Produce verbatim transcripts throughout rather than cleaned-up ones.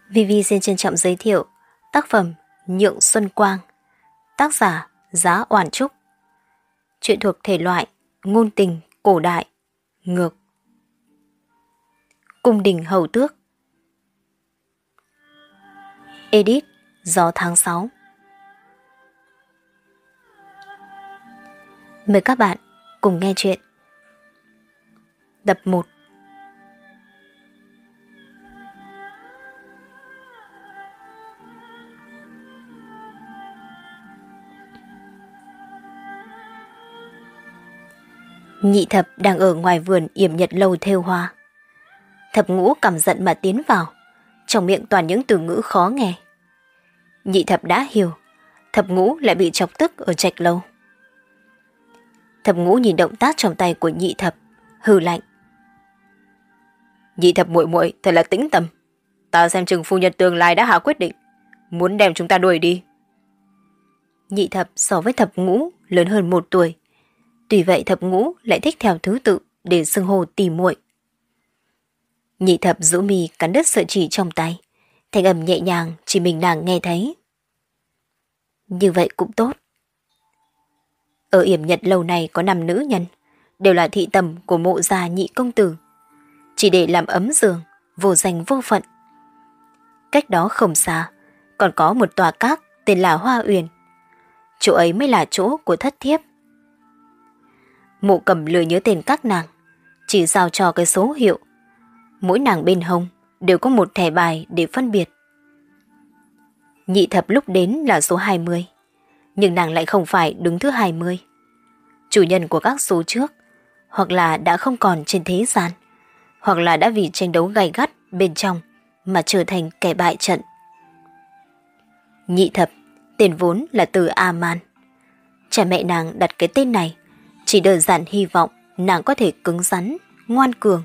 vê vê xin trân trọng giới thiệu tác phẩm Nhượng Xuân Quang, tác giả Giá Oản Trúc. Truyện thuộc thể loại ngôn tình cổ đại, ngược. Cung đình hầu tước. Edit Gió tháng sáu. Mời các bạn cùng nghe chuyện. Tập một. Nhị Thập đang ở ngoài vườn yểm nhật lâu thêu hoa. Thập Ngũ căm giận mà tiến vào, trong miệng toàn những từ ngữ khó nghe. Nhị Thập đã hiểu, Thập Ngũ lại bị chọc tức ở trạch lâu. Thập Ngũ nhìn động tác trong tay của Nhị Thập, hừ lạnh. Nhị Thập muội muội thật là tĩnh tâm. Ta xem chừng phu nhân tương lai đã hạ quyết định, muốn đem chúng ta đuổi đi. Nhị Thập so với Thập Ngũ lớn hơn một tuổi. Tuy vậy Thập Ngũ lại thích theo thứ tự để xưng hô tỉ muội. Nhị Thập rũ mi cắn đứt sợi chỉ trong tay, thanh âm nhẹ nhàng chỉ mình nàng nghe thấy. Như vậy cũng tốt. Ở yểm nhật lâu này có năm nữ nhân, đều là thị tầm của Mộ gia nhị công tử, chỉ để làm ấm giường, vô danh vô phận. Cách đó không xa, còn có một tòa các tên là Hoa Uyển. Chỗ ấy mới là chỗ của thất thiếp. Mộ Cầm lười nhớ tên các nàng, chỉ giao cho cái số hiệu. Mỗi nàng bên hông đều có một thẻ bài để phân biệt. Nhị Thập lúc đến là số hai mươi, nhưng nàng lại không phải đứng thứ hai mươi. Chủ nhân của các số trước hoặc là đã không còn trên thế gian, hoặc là đã vì tranh đấu gay gắt bên trong mà trở thành kẻ bại trận. Nhị Thập tên vốn là Từ A Man. Cha mẹ nàng đặt cái tên này chỉ đơn giản hy vọng nàng có thể cứng rắn, ngoan cường.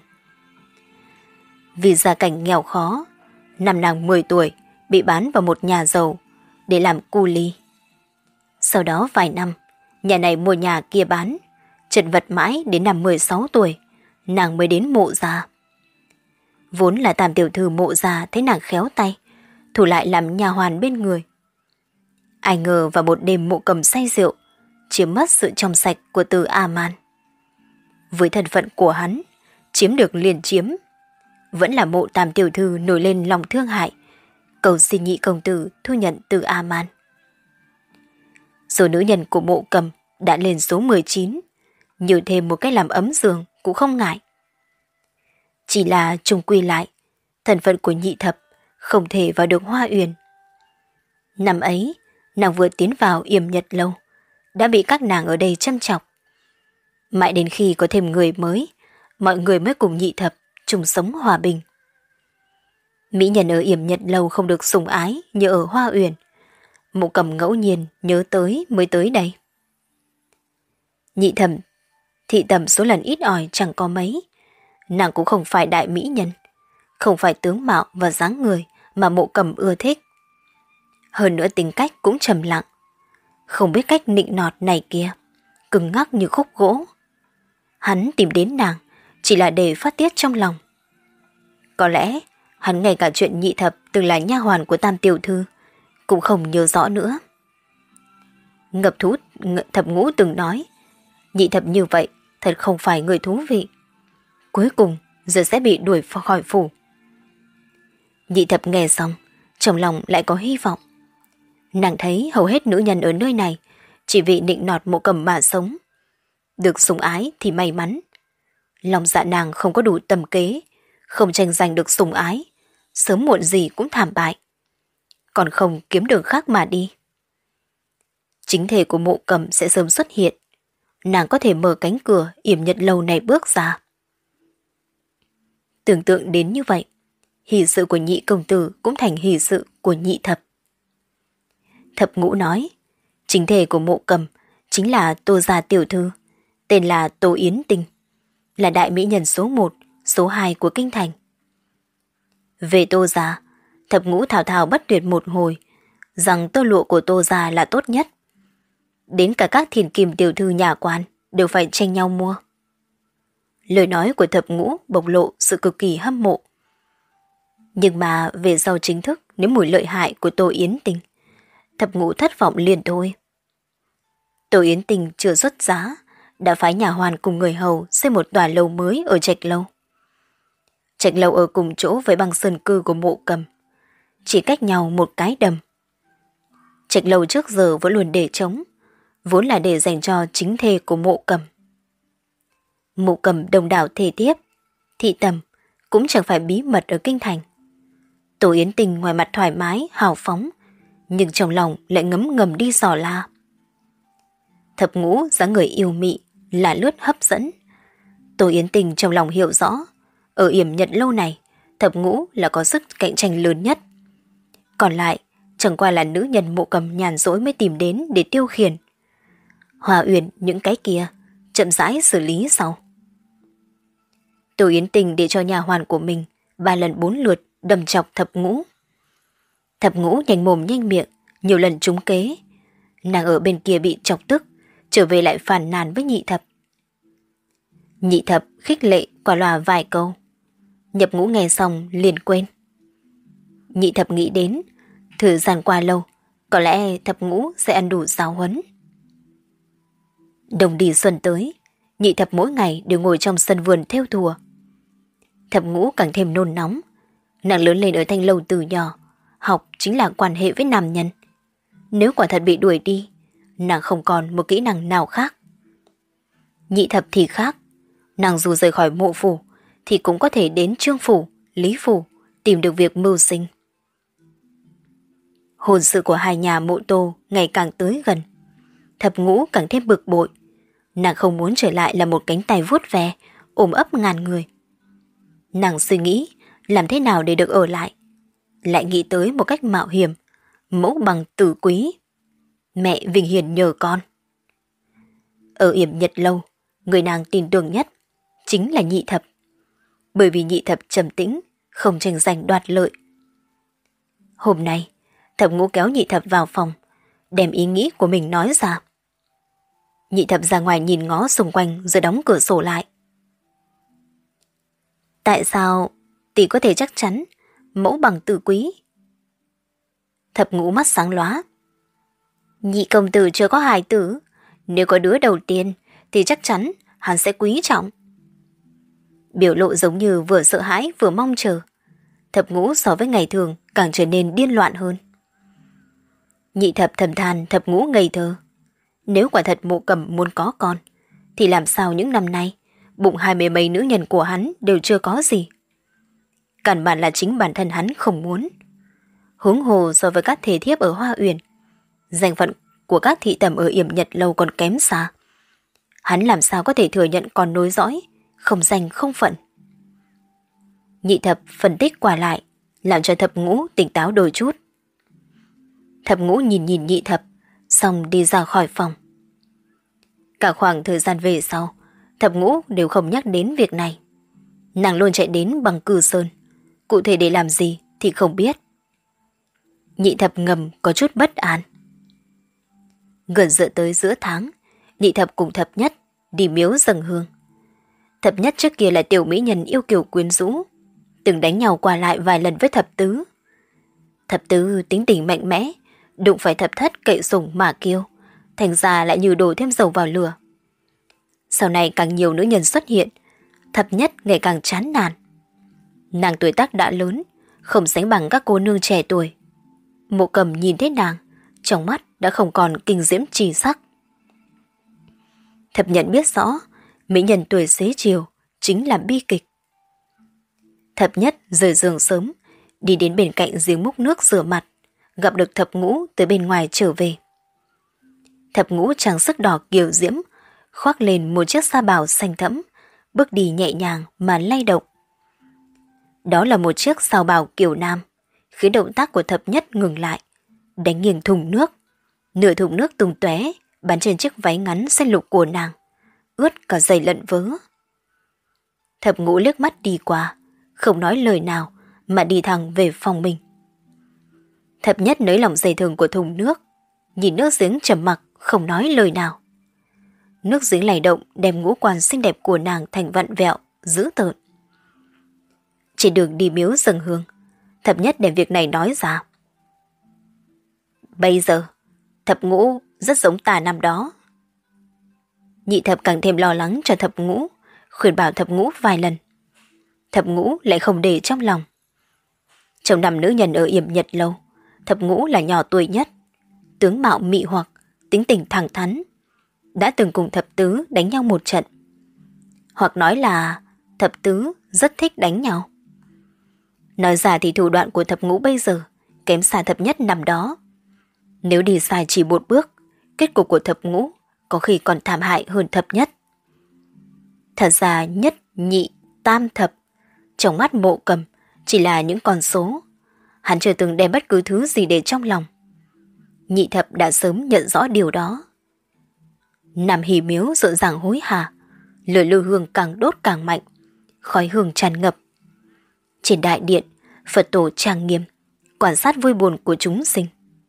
Vì gia cảnh nghèo khó, năm nàng mười tuổi bị bán vào một nhà giàu để làm cu ly. Sau đó vài năm, nhà này mua nhà kia bán, chật vật mãi đến năm mười sáu tuổi, nàng mới đến Mộ gia. Vốn là tam tiểu thư Mộ gia thấy nàng khéo tay, thủ lại làm nhà hoàn bên người. Ai ngờ vào một đêm Mộ Cầm say rượu, chiếm mất sự trong sạch của Từ A Man. Với thân phận của hắn, chiếm được liền chiếm, vẫn là Mộ tam tiểu thư nổi lên lòng thương hại, cầu xin nhị công tử thu nhận Từ A Man. Số nữ nhân của Mộ Cầm đã lên số mười chín, nhiều thêm một cái làm ấm giường cũng không ngại. Chỉ là chung quy lại, thân phận của Nhị Thập không thể vào được Hoa Uyển. Năm ấy, nàng vừa tiến vào yểm nhật lâu, đã bị các nàng ở đây châm chọc. Mãi đến khi có thêm người mới, mọi người mới cùng Nhị Thập chung sống hòa bình. Mỹ nhân ở yểm nhật lâu không được sủng ái như ở Hoa Uyển. Mộ Cầm ngẫu nhiên nhớ tới mới tới đây. Nhị Thẩm thị tầm số lần ít ỏi chẳng có mấy. Nàng cũng không phải đại mỹ nhân, không phải tướng mạo và dáng người mà Mộ Cầm ưa thích. Hơn nữa tính cách cũng trầm lặng, không biết cách nịnh nọt này kia, cứng ngắc như khúc gỗ. Hắn tìm đến nàng chỉ là để phát tiết trong lòng. Có lẽ hắn ngay cả chuyện Nhị Thập từng là nha hoàn của tam tiểu thư cũng không nhớ rõ nữa. Ngập thú Thập Ngũ từng nói, Nhị Thập như vậy thật không phải người thú vị, cuối cùng giờ sẽ bị đuổi khỏi phủ. Nhị Thập nghe xong, trong lòng lại có hy vọng. Nàng thấy hầu hết nữ nhân ở nơi này chỉ vì nịnh nọt Mộ Cầm mà sống. Được sủng ái thì may mắn. Lòng dạ nàng không có đủ tầm kế, không tranh giành được sủng ái, sớm muộn gì cũng thảm bại. Còn không kiếm đường khác mà đi. Chính thể của Mộ Cầm sẽ sớm xuất hiện. Nàng có thể mở cánh cửa yểm nhật lâu này bước ra. Tưởng tượng đến như vậy, hỷ sự của nhị công tử cũng thành hỷ sự của Nhị Thập. Thập Ngũ nói, chính thể của Mộ Cầm chính là Tô gia tiểu thư, tên là Tô Yến Tinh, là đại mỹ nhân số một, số hai của kinh thành. Về Tô gia, Thập Ngũ thao thao bất tuyệt một hồi, rằng tơ lụa của Tô gia là tốt nhất. Đến cả các thiền kim tiểu thư nhà quan đều phải tranh nhau mua. Lời nói của Thập Ngũ bộc lộ sự cực kỳ hâm mộ. Nhưng mà về sau chính thức nếm mùi lợi hại của Tô Yến Tình, Thập Ngũ thất vọng liền thôi. Tô Yến Tình chưa xuất giá, đã phái nhà hoàn cùng người hầu xây một tòa lầu mới ở Trạch Lâu. Trạch Lâu ở cùng chỗ với băng sơn cư của Mộ Cầm, chỉ cách nhau một cái đầm. Trạch Lâu trước giờ vẫn luôn để trống, vốn là để dành cho chính thê của Mộ Cầm. Mộ Cầm đông đảo thê thiếp, thị tầm cũng chẳng phải bí mật ở kinh thành. Tô Yến Tình ngoài mặt thoải mái, hào phóng, nhưng trong lòng lại ngấm ngầm đi dò la. Thập Ngũ dáng người yêu mị, là lướt hấp dẫn. Tô Yến Tình trong lòng hiểu rõ, ở Yểm Nhật Lâu này, Thập Ngũ là có sức cạnh tranh lớn nhất. Còn lại, chẳng qua là nữ nhân Mộ Cầm nhàn rỗi mới tìm đến để tiêu khiển. Hòa Uyển những cái kia, chậm rãi xử lý sau. Tô Yến Tình để cho nhà hoàn của mình ba lần bốn lượt đâm chọc Thập Ngũ. Thập Ngũ nhanh mồm nhanh miệng, nhiều lần trúng kế. Nàng ở bên kia bị chọc tức, trở về lại phàn nàn với Nhị Thập. Nhị Thập khích lệ quả loà vài câu. Nhập Ngũ nghe xong liền quên. Nhị Thập nghĩ đến, thời gian qua lâu, có lẽ Thập Ngũ sẽ ăn đủ giáo huấn. Đồng đi xuân tới, Nhị Thập mỗi ngày đều ngồi trong sân vườn thêu thùa. Thập Ngũ càng thêm nôn nóng. Nàng lớn lên ở Thanh Lâu từ nhỏ, học chính là quan hệ với nam nhân. Nếu quả thật bị đuổi đi, nàng không còn một kỹ năng nào khác. Nhị Thập thì khác, nàng dù rời khỏi Mộ phủ thì cũng có thể đến Trương phủ, Lý phủ tìm được việc mưu sinh. Hôn sự của hai nhà Mộ Tô ngày càng tới gần. Thập Ngũ càng thêm bực bội. Nàng không muốn trở lại là một cánh tay vuốt ve, ôm ấp ngàn người. Nàng suy nghĩ làm thế nào để được ở lại. Lại nghĩ tới một cách mạo hiểm, mẫu bằng tử quý. Mẹ vinh hiển nhờ con. Ở Yểm Nhật Lâu, người nàng tin tưởng nhất chính là Nhị Thập. Bởi vì Nhị Thập trầm tĩnh, không tranh giành đoạt lợi. Hôm nay, Thập Ngũ kéo Nhị Thập vào phòng, đem ý nghĩ của mình nói ra. Nhị Thập ra ngoài nhìn ngó xung quanh rồi đóng cửa sổ lại. Tại sao tỷ có thể chắc chắn mẫu bằng tử quý? Thập Ngũ mắt sáng lóa. Nhị công tử chưa có hài tử, nếu có đứa đầu tiên thì chắc chắn hắn sẽ quý trọng. Biểu lộ giống như vừa sợ hãi vừa mong chờ. Thập Ngũ so với ngày thường càng trở nên điên loạn hơn. Nhị Thập thầm than Thập Ngũ ngây thơ. Nếu quả thật Mộ Cầm muốn có con, thì làm sao những năm nay bụng hai mươi mấy nữ nhân của hắn đều chưa có gì. Căn bản là chính bản thân hắn không muốn. Huống hồ so với các thể thiếp ở Hoa Uyển, danh phận của các thị tẩm ở Yểm Nhật Lâu còn kém xa. Hắn làm sao có thể thừa nhận con nối dõi, không danh không phận. Nhị Thập phân tích qua lại, làm cho Thập Ngũ tỉnh táo đôi chút. Thập Ngũ nhìn nhìn Nhị Thập, xong đi ra khỏi phòng. Cả khoảng thời gian về sau, Thập Ngũ đều không nhắc đến việc này. Nàng luôn chạy đến bằng Cử Sơn, cụ thể để làm gì thì không biết. Nhị Thập ngầm có chút bất an. Gần dựa tới giữa tháng, Nhị Thập cùng Thập Nhất đi miếu dâng hương. Thập Nhất trước kia là tiểu mỹ nhân yêu kiều quyến rũ, từng đánh nhau qua lại vài lần với Thập Tứ. Thập Tứ tính tình mạnh mẽ, đụng phải Thập Thất cậy sủng mà kiêu, thành ra lại như đổ thêm dầu vào lửa. Sau này càng nhiều nữ nhân xuất hiện, Thập Nhất ngày càng chán nản. Nàng tuổi tác đã lớn, không sánh bằng các cô nương trẻ tuổi. Mộ Cầm nhìn thấy nàng, trong mắt đã không còn kinh diễm trì sắc. Thập Nhất biết rõ, mỹ nhân tuổi xế chiều chính là bi kịch. Thập Nhất rời giường sớm, đi đến bên cạnh giếng múc nước rửa mặt, gặp được Thập Ngũ từ bên ngoài trở về. Thập Ngũ trang sức đỏ kiều diễm, khoác lên một chiếc sa bào xanh thẫm, bước đi nhẹ nhàng mà lay động. Đó là một chiếc sao bào kiểu nam, khiến động tác của Thập Nhất ngừng lại, đánh nghiêng thùng nước. Nửa thùng nước tung tóe bắn trên chiếc váy ngắn xanh lục của nàng, ướt cả giày lận vớ. Thập Ngũ liếc mắt đi qua, không nói lời nào mà đi thẳng về phòng mình. Thập Nhất nới lỏng dây thừng của thùng nước, nhìn nước giếng trầm mặc không nói lời nào. Nước giếng lay động đem ngũ quan xinh đẹp của nàng thành vặn vẹo, dữ tợn. Trên đường đi miếu dâng hương, Thập Nhất đem việc này nói ra. Bây giờ, Thập Ngũ rất giống ta năm đó. Nhị Thập càng thêm lo lắng cho Thập Ngũ, khuyên bảo Thập Ngũ vài lần. Thập Ngũ lại không để trong lòng. Trong năm nữ nhân ở Yểm Nhật Lâu, Thập Ngũ là nhỏ tuổi nhất, tướng mạo mị hoặc, tính tình thẳng thắn, đã từng cùng Thập Tứ đánh nhau một trận. Hoặc nói là Thập Tứ rất thích đánh nhau. Nói ra thì thủ đoạn của Thập Ngũ bây giờ kém xa Thập Nhất năm đó. Nếu đi sai chỉ một bước, kết cục của Thập Ngũ có khi còn thảm hại hơn Thập Nhất. Thật ra nhất, nhị, tam, thập, trong mắt Mộ Cầm chỉ là những con số. Hắn chưa từng đem bất cứ thứ gì để trong lòng. Nhị Thập đã sớm nhận rõ điều đó. Nam Hỷ miếu rộn ràng hối hả, lửa lưu hương càng đốt càng mạnh, khói hương tràn ngập. Trên đại điện, Phật tổ trang nghiêm, quan sát vui buồn của chúng sinh.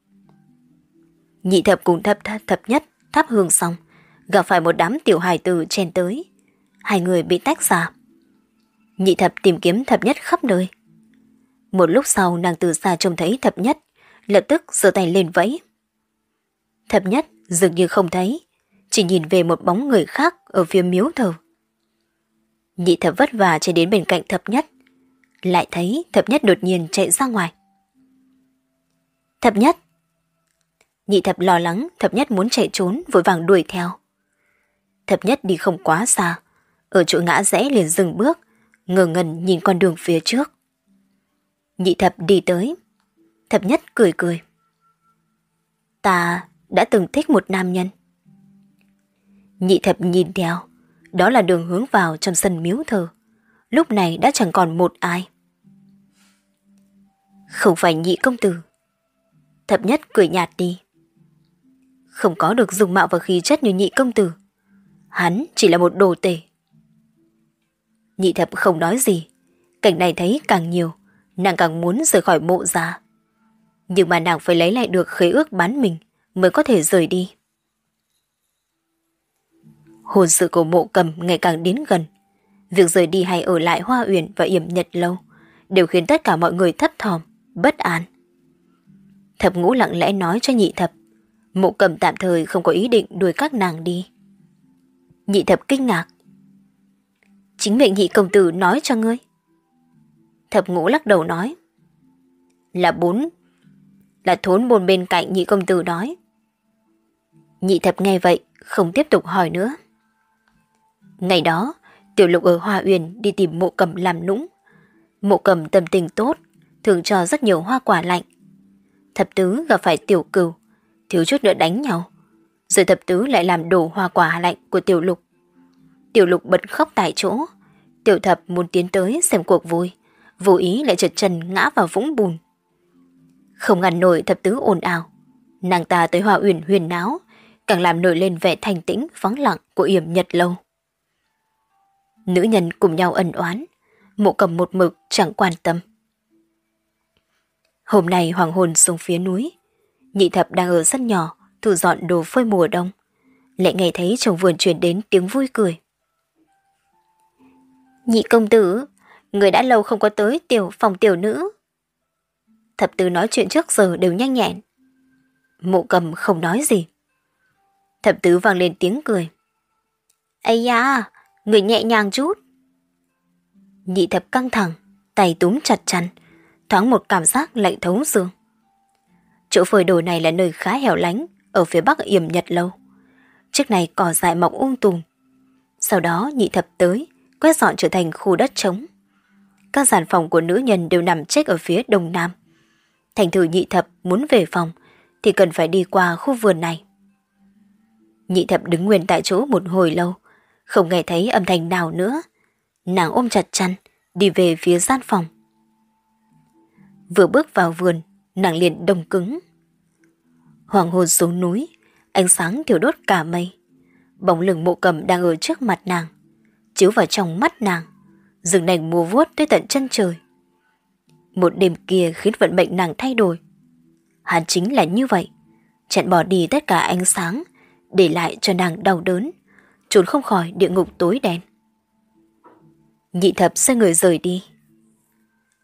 Nhị Thập cùng thập, thập, thập Nhất thắp hương xong, gặp phải một đám tiểu hài tử chen tới. Hai người bị tách ra. Nhị Thập tìm kiếm Thập Nhất khắp nơi. Một lúc sau nàng từ xa trông thấy Thập Nhất, lập tức giơ tay lên vẫy. Thập Nhất dường như không thấy, chỉ nhìn về một bóng người khác ở phía miếu thờ. Nhị Thập vất vả chạy đến bên cạnh Thập Nhất, lại thấy Thập Nhất đột nhiên chạy ra ngoài. Thập Nhất! Nhị Thập lo lắng Thập Nhất muốn chạy trốn, vội vàng đuổi theo. Thập Nhất đi không quá xa, ở chỗ ngã rẽ liền dừng bước, ngơ ngẩn nhìn con đường phía trước. Nhị Thập đi tới. Thập Nhất cười cười. Ta đã từng thích một nam nhân. Nhị Thập nhìn theo, đó là đường hướng vào trong sân miếu thờ. Lúc này đã chẳng còn một ai. Không phải Nhị công tử. Thập Nhất cười nhạt đi. Không có được dung mạo và khí chất như Nhị công tử. Hắn chỉ là một đồ tể. Nhị Thập không nói gì. Cảnh này thấy càng nhiều, nàng càng muốn rời khỏi Mộ gia. Nhưng mà nàng phải lấy lại được khế ước bán mình mới có thể rời đi. Hôn sự của Mộ Cầm ngày càng đến gần. Việc rời đi hay ở lại Hoa Uyển và Yểm Nhật Lâu đều khiến tất cả mọi người thấp thỏm, bất an. Thập Ngũ lặng lẽ nói cho Nhị Thập, Mộ Cầm tạm thời không có ý định đuổi các nàng đi. Nhị Thập kinh ngạc. Chính miệng Nhị công tử nói cho ngươi. Thập Ngũ lắc đầu nói. Là bốn, là thốn bồn bên cạnh Nhị công tử nói. Nhị Thập nghe vậy, không tiếp tục hỏi nữa. Ngày đó, Tiểu Lục ở Hoa Uyển đi tìm Mộ Cầm làm nũng. Mộ Cầm tâm tình tốt, thường cho rất nhiều hoa quả lạnh. Thập Tứ gặp phải Tiểu Cửu, thiếu chút nữa đánh nhau. Rồi Thập Tứ lại làm đổ hoa quả lạnh của Tiểu Lục. Tiểu Lục bật khóc tại chỗ. Tiểu Thập muốn tiến tới xem cuộc vui, vô ý lại trượt chân ngã vào vũng bùn. Không ngăn nổi Thập Tứ ồn ào, nàng ta tới Hoa Uyển huyền náo, càng làm nổi lên vẻ thanh tĩnh vắng lặng của Yểm Nhật Lâu. Nữ nhân cùng nhau ân oán, Mộ Cầm một mực chẳng quan tâm. Hôm nay hoàng hôn xuống phía núi, Nhị Thập đang ở sân nhỏ thu dọn đồ phơi mùa đông, lại nghe thấy trong vườn truyền đến tiếng vui cười. Nhị công tử, người đã lâu không có tới tiểu phòng tiểu nữ. Thập Tứ nói chuyện trước giờ đều nhanh nhẹn. Mộ Cầm không nói gì. Thập Tứ vang lên tiếng cười. Ây da, người nhẹ nhàng chút. Nhị Thập căng thẳng, tay túm chặt chăn, thoáng một cảm giác lạnh thấu xương. Chỗ phơi đồ này là nơi khá hẻo lánh, ở phía bắc Yểm Nhật Lâu. Trước này cỏ dại mọc um tùm. Sau đó Nhị Thập tới, quét dọn trở thành khu đất trống. Các gian phòng của nữ nhân đều nằm chết ở phía đông nam. Thành thử Nhị Thập muốn về phòng thì cần phải đi qua khu vườn này. Nhị Thập đứng nguyên tại chỗ một hồi lâu, không nghe thấy âm thanh nào nữa. Nàng ôm chặt chăn, đi về phía gian phòng. Vừa bước vào vườn, nàng liền đông cứng. Hoàng hôn xuống núi, ánh sáng thiêu đốt cả mây. Bóng lưng Mộ Cầm đang ở trước mặt nàng, chiếu vào trong mắt nàng, rừng nành múa vuốt tới tận chân trời. Một đêm kia khiến vận mệnh nàng thay đổi. Hắn chính là như vậy, chặn bỏ đi tất cả ánh sáng, để lại cho nàng đau đớn, trốn không khỏi địa ngục tối đen. Nhị Thập xoay người rời đi.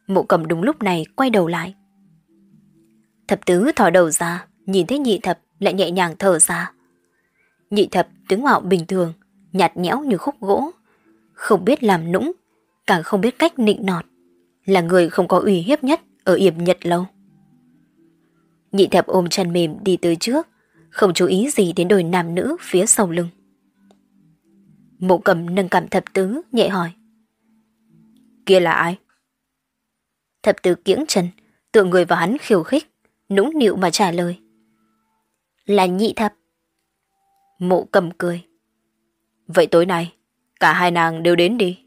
Mộ Cầm đúng lúc này quay đầu lại. Thập tứ thò đầu ra, nhìn thấy nhị thập lại nhẹ nhàng thở ra. Nhị thập tướng mạo bình thường, nhạt nhẽo như khúc gỗ, không biết làm nũng, càng không biết cách nịnh nọt, là người không có uy hiếp nhất ở Yểm Nhật Lâu. Nhị thập ôm chăn mềm đi tới trước, không chú ý gì đến đôi nam nữ phía sau lưng. Mộ Cầm nâng cằm thập tứ, nhẹ hỏi. Kia là ai? Thập tứ kiễng chân, tựa người vào hắn khiêu khích, nũng nịu mà trả lời. Là nhị thập. Mộ Cầm cười. Vậy tối nay, cả hai nàng đều đến đi.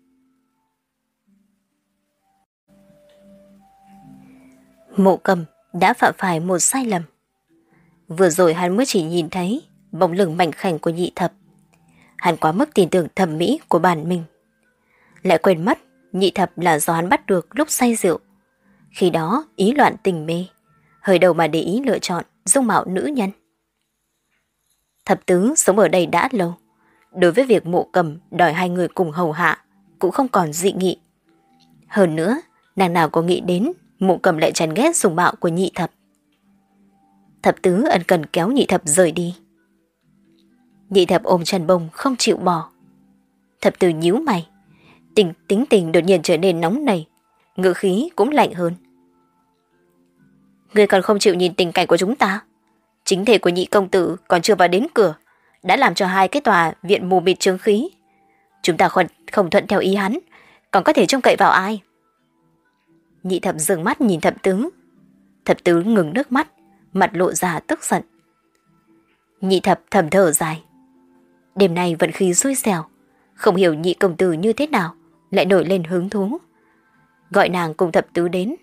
Mộ Cầm đã phạm phải một sai lầm. Vừa rồi hắn mới chỉ nhìn thấy bóng lưng mảnh khảnh của nhị thập. Hắn quá mức tin tưởng thẩm mỹ của bản mình. Lại quên mất nhị thập là do hắn bắt được lúc say rượu. Khi đó ý loạn tình mê, hơi đầu mà để ý lựa chọn dung mạo nữ nhân. Thập tứ sống ở đây đã lâu, đối với việc Mộ Cầm đòi hai người cùng hầu hạ cũng không còn dị nghị. Hơn nữa, nàng nào có nghĩ đến Mộ Cầm lại chán ghét dung mạo của nhị thập. Thập tứ ân cần kéo nhị thập rời đi. Nhị thập ôm chăn bông không chịu bỏ. Thập tứ nhíu mày, tình tính tình đột nhiên trở nên nóng nảy, ngữ khí cũng lạnh hơn. Ngươi còn không chịu nhìn tình cảnh của chúng ta? Chính thể của nhị công tử còn chưa vào đến cửa, đã làm cho hai cái tòa viện mù mịt chướng khí. Chúng ta không, không thuận theo ý hắn, còn có thể trông cậy vào ai? Nhị thập dừng mắt nhìn thập tứ. Thập tứ ngừng nước mắt, mặt lộ ra tức giận. Nhị thập thầm thở dài. Đêm nay vận khí xui xẻo, không hiểu nhị công tử như thế nào lại nổi lên hứng thú. Gọi nàng cùng thập tứ đến.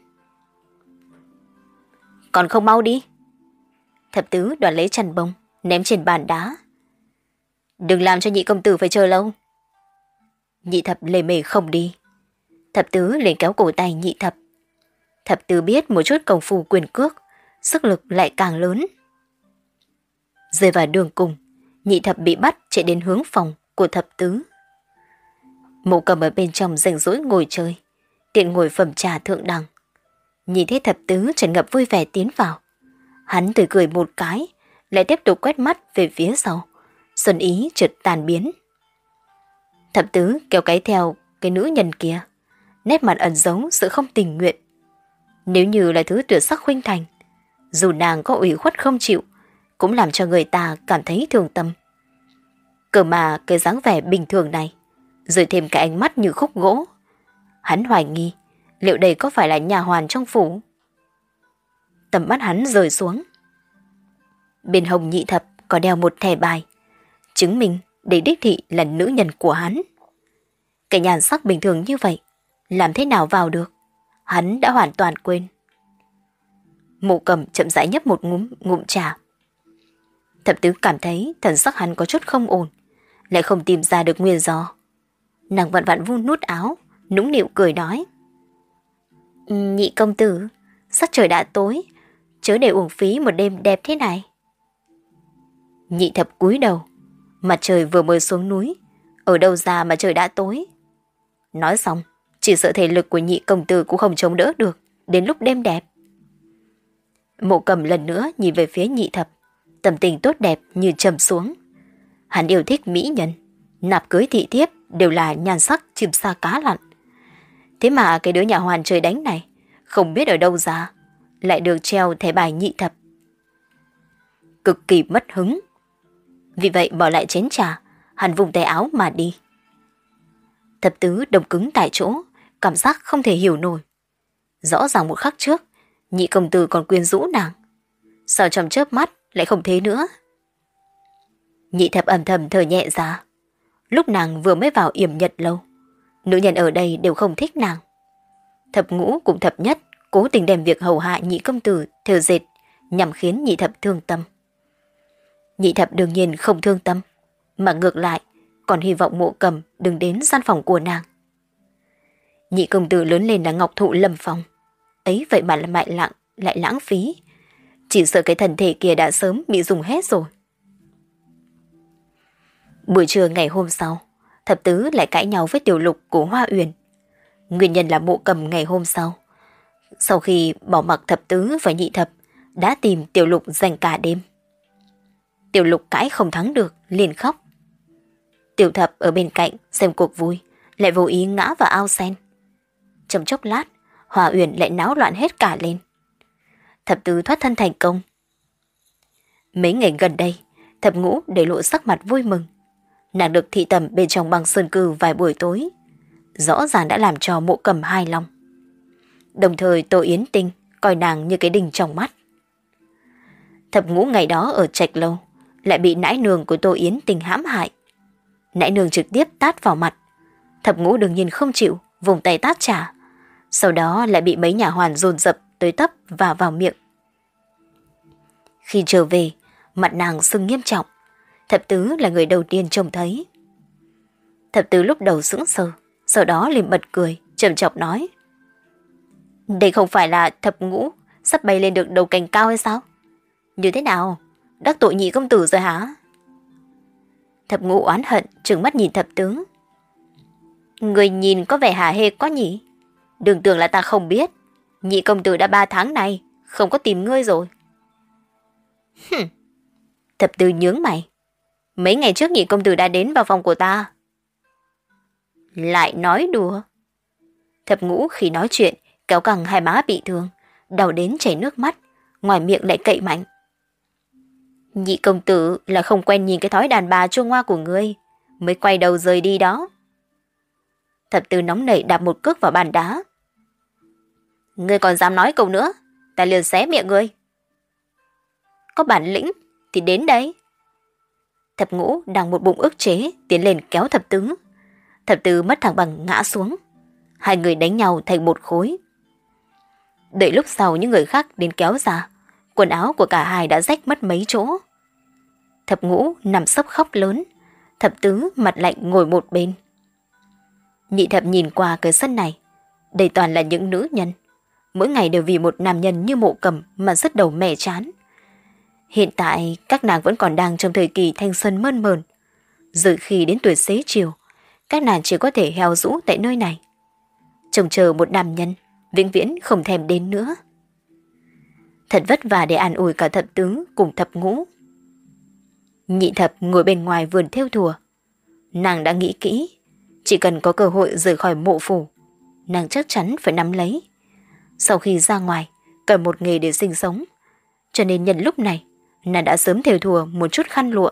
Còn không mau đi. Thập tứ đoạt lấy chăn bông, ném trên bàn đá. Đừng làm cho nhị công tử phải chờ lâu. Nhị thập lề mề không đi. Thập tứ liền kéo cổ tay nhị thập. Thập tứ biết một chút công phu quyền cước, sức lực lại càng lớn. Rơi vào đường cùng, nhị thập bị bắt chạy đến hướng phòng của thập tứ. Mộ Cầm ở bên trong rảnh rỗi ngồi chơi, tiện ngồi phẩm trà thượng đẳng. Nhìn thấy thập tứ tràn ngập vui vẻ tiến vào, hắn tươi cười một cái, lại tiếp tục quét mắt về phía sau, xuân ý chợt tàn biến. Thập tứ kéo cái theo cái nữ nhân kia, nét mặt ẩn giấu sự không tình nguyện. Nếu như là thứ tuyệt sắc khuynh thành, dù nàng có ủy khuất không chịu, cũng làm cho người ta cảm thấy thương tâm. Cơ mà cái dáng vẻ bình thường này, rồi thêm cái ánh mắt như khúc gỗ, hắn hoài nghi liệu đây có phải là nhà hoàn trong phủ. Tầm mắt hắn rời xuống. Bên hông nhị thập có đeo một thẻ bài, chứng minh để đích thị là nữ nhân của hắn. Cái nhan sắc bình thường như vậy, làm thế nào vào được, hắn đã hoàn toàn quên. Mộ Cầm chậm rãi nhấp một ngụm ngụm trà. Thập tứ cảm thấy thần sắc hắn có chút không ổn, lại không tìm ra được nguyên do. Nàng vặn vặn vun nút áo, nũng nịu cười nói. Nhị công tử, sắc trời đã tối, chớ để uổng phí một đêm đẹp thế này. Nhị thập cúi đầu, mặt trời vừa mới xuống núi, ở đâu ra mà trời đã tối. Nói xong, chỉ sợ thể lực của nhị công tử cũng không chống đỡ được đến lúc đêm đẹp. Mộ Cầm lần nữa nhìn về phía nhị thập, tâm tình tốt đẹp như trầm xuống. Hắn yêu thích mỹ nhân, nạp cưới thị thiếp đều là nhan sắc chim sa cá lặn. Thế mà cái đứa nhà hoàn trời đánh này, không biết ở đâu ra, lại được treo thẻ bài nhị thập. Cực kỳ mất hứng. Vì vậy bỏ lại chén trà, hắn vùng tay áo mà đi. Thập tứ đông cứng tại chỗ, cảm giác không thể hiểu nổi. Rõ ràng một khắc trước, nhị công tử còn quyến rũ nàng, sao trong chớp mắt lại không thế nữa. Nhị thập âm thầm thở nhẹ ra. Lúc nàng vừa mới vào Yểm Nhật Lâu, nữ nhân ở đây đều không thích nàng. Thập ngũ cùng thập nhất cố tình đem việc hầu hạ nhị công tử thêu dệt nhằm khiến nhị thập thương tâm. Nhị thập đương nhiên không thương tâm, mà ngược lại còn hy vọng Mộ Cầm đừng đến gian phòng của nàng. Nhị công tử lớn lên là ngọc thụ lâm phong, ấy vậy mà lại lặng lại lãng phí, chỉ sợ cái thần thể kia đã sớm bị dùng hết rồi. Buổi trưa ngày hôm sau, thập tứ lại cãi nhau với Tiểu Lục của Hoa Uyển. Nguyên nhân là Mộ Cầm ngày hôm sau Sau khi bỏ mặc thập tứ và nhị thập, đã tìm Tiểu Lục dành cả đêm. Tiểu Lục cãi không thắng được, liền khóc. Tiểu thập ở bên cạnh xem cuộc vui, lại vô ý ngã vào ao sen. Trong chốc lát, Hòa Uyển lại náo loạn hết cả lên. Thập tứ thoát thân thành công. Mấy ngày gần đây, thập ngũ để lộ sắc mặt vui mừng. Nàng được thị tầm bên trong băng sơn cư vài buổi tối, rõ ràng đã làm cho Mộ Cầm hài lòng. Đồng thời Tô Yến Tinh coi nàng như cái đinh trong mắt. Thập ngũ ngày đó ở Trạch Lâu lại bị nãi nương của Tô Yến Tinh hãm hại. Nãi nương trực tiếp tát vào mặt. Thập ngũ đương nhiên không chịu, vùng tay tát trả. Sau đó lại bị mấy nhà hoàn dồn dập tới tấp và vào miệng. Khi trở về, mặt nàng sưng nghiêm trọng. Thập tứ là người đầu tiên trông thấy. Thập tứ lúc đầu sững sờ, sau đó liền bật cười, trầm trọng nói: đây không phải là thập ngũ sắp bay lên được đầu cành cao hay sao? Như thế nào? Đắc tội nhị công tử rồi hả? Thập ngũ oán hận trừng mắt nhìn thập tứ. Người nhìn có vẻ hả hê quá nhỉ? Đừng tưởng là ta không biết. Nhị công tử đã ba tháng này không có tìm ngươi rồi. Hừm. Thập tứ nhướng mày. Mấy ngày trước nhị công tử đã đến vào phòng của ta. Lại nói đùa. Thập ngũ khi nói chuyện kéo căng hai má bị thương, đau đến chảy nước mắt, ngoài miệng lại cậy mạnh. Nhị công tử là không quen nhìn cái thói đàn bà chua ngoa của ngươi, mới quay đầu rời đi đó. Thập tứ nóng nảy đạp một cước vào bàn đá. Ngươi còn dám nói câu nữa, ta liền xé miệng ngươi. Có bản lĩnh thì đến đấy. Thập ngũ đang một bụng ức chế tiến lên kéo thập tứ. Thập tứ mất thăng bằng ngã xuống. Hai người đánh nhau thành một khối. Đợi lúc sau những người khác đến kéo ra, quần áo của cả hai đã rách mất mấy chỗ. Thập ngũ nằm sấp khóc lớn, thập tứ mặt lạnh ngồi một bên. Nhị thập nhìn qua cái sân này, đây toàn là những nữ nhân, mỗi ngày đều vì một nam nhân như Mộ Cầm mà rất đầu mẻ chán. Hiện tại các nàng vẫn còn đang trong thời kỳ thanh xuân mơn mởn, rồi khi đến tuổi xế chiều, các nàng chỉ có thể heo rũ tại nơi này, trông chờ một nam nhân vĩnh viễn không thèm đến nữa. Thật vất vả để an ủi cả thập tứ cùng thập ngũ. Nhị thập ngồi bên ngoài vườn thêu thùa. Nàng đã nghĩ kỹ, chỉ cần có cơ hội rời khỏi mộ phủ, nàng chắc chắn phải nắm lấy. Sau khi ra ngoài, cần một nghề để sinh sống, cho nên nhân lúc này, nàng đã sớm thêu thùa một chút khăn lụa.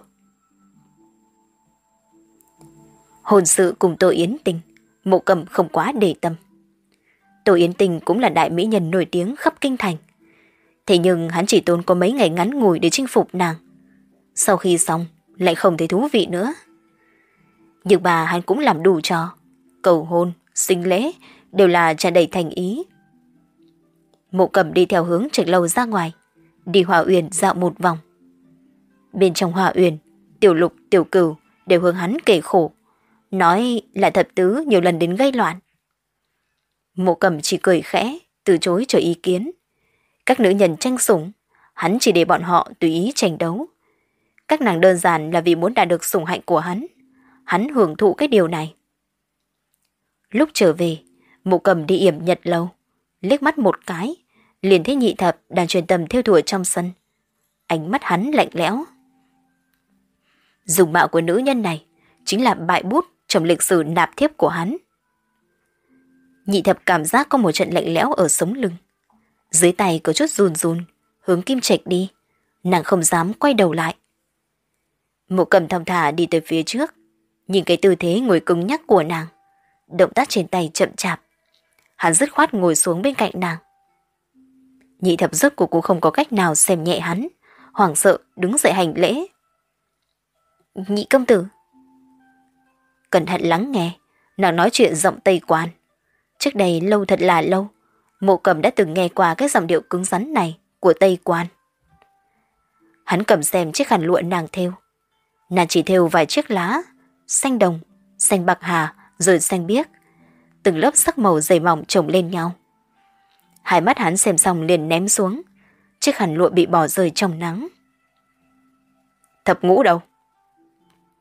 Hôn sự cùng Tô Yến Tinh, Mộ Cầm không quá để tâm. Tô Yến Tinh cũng là đại mỹ nhân nổi tiếng khắp kinh thành. Thế nhưng hắn chỉ tốn có mấy ngày ngắn ngủi để chinh phục nàng. Sau khi xong, lại không thấy thú vị nữa. Nhưng bà hắn cũng làm đủ trò. Cầu hôn, sinh lễ đều là tràn đầy thành ý. Mộ Cầm đi theo hướng Trạch Lâu ra ngoài, đi Hòa Uyển dạo một vòng. Bên trong Hòa Uyển, Tiểu Lục, Tiểu Cửu đều hướng hắn kể khổ, nói là thập tứ nhiều lần đến gây loạn. Mộ Cầm chỉ cười khẽ, từ chối cho ý kiến. Các nữ nhân tranh sủng, hắn chỉ để bọn họ tùy ý tranh đấu. Các nàng đơn giản là vì muốn đạt được sủng hạnh của hắn. Hắn hưởng thụ cái điều này. Lúc trở về, Mộ Cầm đi yểm Nhật Lâu, liếc mắt một cái, liền thấy nhị thập đang chuyên tâm thêu thùa trong sân. Ánh mắt hắn lạnh lẽo. Dùng mạo của nữ nhân này chính là bại bút trong lịch sử nạp thiếp của hắn. Nhị thập cảm giác có một trận lạnh lẽo ở sống lưng. Dưới tay có chút run run, hướng Kim Trạch đi, nàng không dám quay đầu lại. Mộ Cầm thong thả đi tới phía trước, nhìn cái tư thế ngồi cứng nhắc của nàng, động tác trên tay chậm chạp. Hắn dứt khoát ngồi xuống bên cạnh nàng. Nhị thập rốt cuộc cũng không có cách nào xem nhẹ hắn, hoảng sợ đứng dậy hành lễ. Nhị công tử. Cẩn thận lắng nghe, nàng nói chuyện giọng Tây Quan. Trước đây lâu thật là lâu, Mộ Cầm đã từng nghe qua cái giọng điệu cứng rắn này của Tây Quan. Hắn cầm xem chiếc khăn lụa nàng thêu. Nàng chỉ thêu vài chiếc lá, xanh đồng, xanh bạc hà, rồi xanh biếc. Từng lớp sắc màu dày mỏng chồng lên nhau. Hai mắt hắn xem xong liền ném xuống. Chiếc khăn lụa bị bỏ rơi trong nắng. Thập ngũ đâu?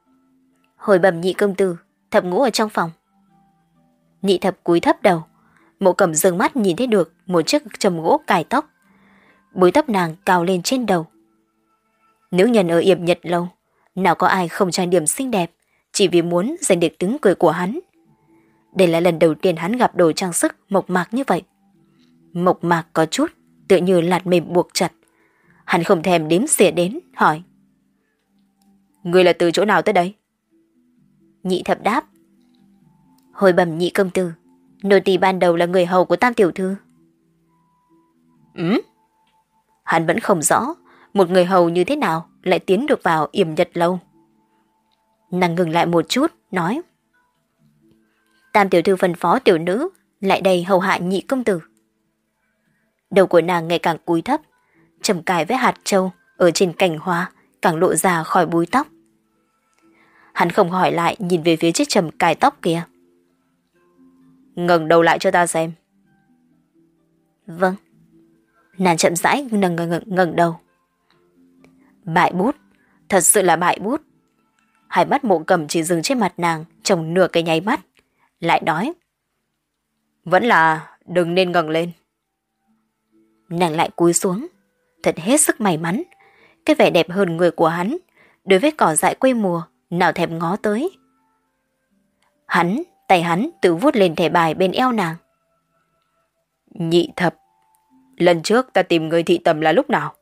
Hồi bẩm nhị công tử, thập ngũ ở trong phòng. Nhị thập cúi thấp đầu, Mộ Cẩm dừng mắt nhìn thấy được một chiếc châm gỗ cài tóc. Búi tóc nàng cao lên trên đầu. Nữ nhân ở Yểm Nhật Lâu, nào có ai không trang điểm xinh đẹp chỉ vì muốn giành được tiếng cười của hắn. Đây là lần đầu tiên hắn gặp đồ trang sức mộc mạc như vậy. Mộc mạc có chút tựa như lạt mềm buộc chặt. Hắn không thèm đếm xỉa đến, hỏi: Ngươi là từ chỗ nào tới đây? Nhị Thập đáp: Hồi bẩm nhị công tử, nô tỳ ban đầu là người hầu của Tam tiểu thư. Ừ? Hắn vẫn không rõ một người hầu như thế nào lại tiến được vào Yểm Nhật Lâu. Nàng ngừng lại một chút, nói: Tam tiểu thư phân phó tiểu nữ lại đây hầu hạ nhị công tử. Đầu của nàng ngày càng cúi thấp, trầm cài với hạt châu ở trên cành hoa càng lộ ra khỏi búi tóc. Hắn không hỏi lại, nhìn về phía chiếc trầm cài tóc kia. Ngẩng đầu lại cho ta xem. Vâng. Nàng chậm rãi nâng ngẩng ngẩng đầu. Bại bút, thật sự là bại bút. Hai mắt Mộ Cẩm chỉ dừng trên mặt nàng trong nửa cái nháy mắt, lại nói: Vẫn là đừng nên ngẩng lên. Nàng lại cúi xuống, thật hết sức may mắn. Cái vẻ đẹp hơn người của hắn, đối với cỏ dại quê mùa, nào thèm ngó tới. Hắn, tay hắn tự vuốt lên thẻ bài bên eo nàng. Nhị Thập, lần trước ta tìm người thị tầm là lúc nào?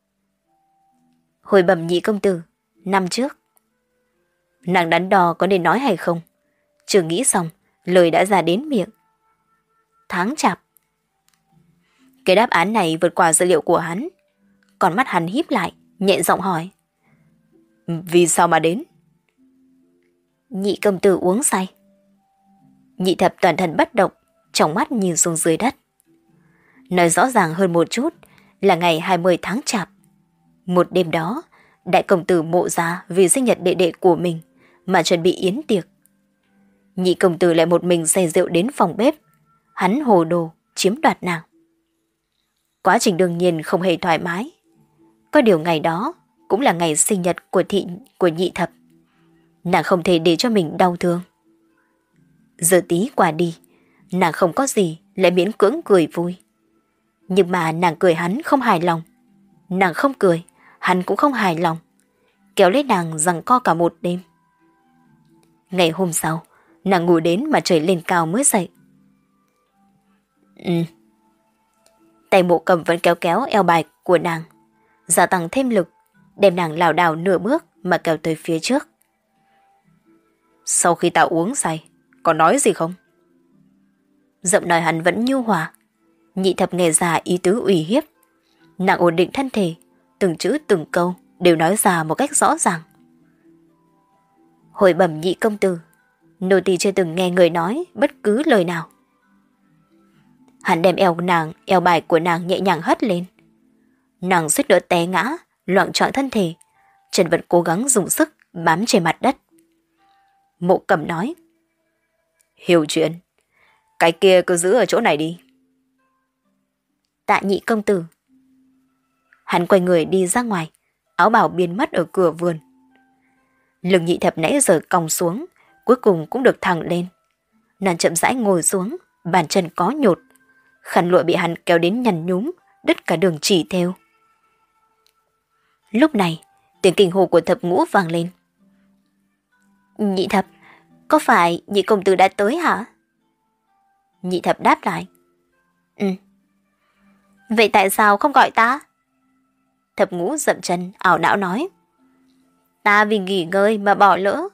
Hồi bẩm nhị công tử, năm trước. Nàng đắn đo có nên nói hay không. Chưa nghĩ xong, lời đã ra đến miệng. Tháng Chạp. Cái đáp án này vượt qua dữ liệu của hắn. Còn mắt hắn híp lại, nhẹ giọng hỏi: Vì sao mà đến? Nhị công tử uống say. Nhị Thập toàn thân bất động, trong mắt nhìn xuống dưới đất. Nói rõ ràng hơn một chút là ngày hai mươi tháng Chạp. Một đêm đó, đại công tử Mộ gia vì sinh nhật đệ đệ của mình mà chuẩn bị yến tiệc. Nhị công tử lại một mình say rượu đến phòng bếp. Hắn hồ đồ chiếm đoạt nàng. Quá trình đương nhiên không hề thoải mái. Có điều ngày đó cũng là ngày sinh nhật của thị của Nhị Thập. Nàng không thể để cho mình đau thương. Giờ tí qua đi, nàng không có gì lại miễn cưỡng cười vui. Nhưng mà nàng cười hắn không hài lòng. Nàng không cười, hắn cũng không hài lòng. Kéo lấy nàng giằng co cả một đêm. Ngày hôm sau, nàng ngủ đến mà trời lên cao mới dậy. Ừ. Tay Mộ Cẩm vẫn kéo kéo eo bài của nàng, gia tăng thêm lực, đem nàng lảo đảo nửa bước mà kéo tới phía trước. Sau khi ta uống say, có nói gì không? Giọng nói hắn vẫn nhu hòa. Nhị Thập nghe ra ý tứ ủy hiếp. Nàng ổn định thân thể, từng chữ từng câu đều nói ra một cách rõ ràng. Hồi bẩm nhị công tử, nô tỳ chưa từng nghe người nói bất cứ lời nào. Hắn đem eo nàng, eo bài của nàng nhẹ nhàng hất lên. Nàng suýt nữa té ngã, loạng choạng thân thể, chân vẫn cố gắng dùng sức bám trên mặt đất. Mộ Cẩm nói: Hiểu chuyện, cái kia cứ giữ ở chỗ này đi. Tạ nhị công tử. Hắn quay người đi ra ngoài, áo bào biến mất ở cửa vườn. Lưng Nhị Thập nãy giờ cong xuống, cuối cùng cũng được thẳng lên. Nàng chậm rãi ngồi xuống, bàn chân có nhột, khăn lụa bị hắn kéo đến nhăn nhúm, đứt cả đường chỉ theo. Lúc này, tiếng kinh hô của Thập Ngũ vang lên. Nhị Thập, có phải nhị công tử đã tới hả? Nhị Thập đáp lại: Ừ. Vậy tại sao không gọi ta? Thập Ngũ dậm chân ảo não nói: Ta vì nghỉ ngơi mà bỏ lỡ.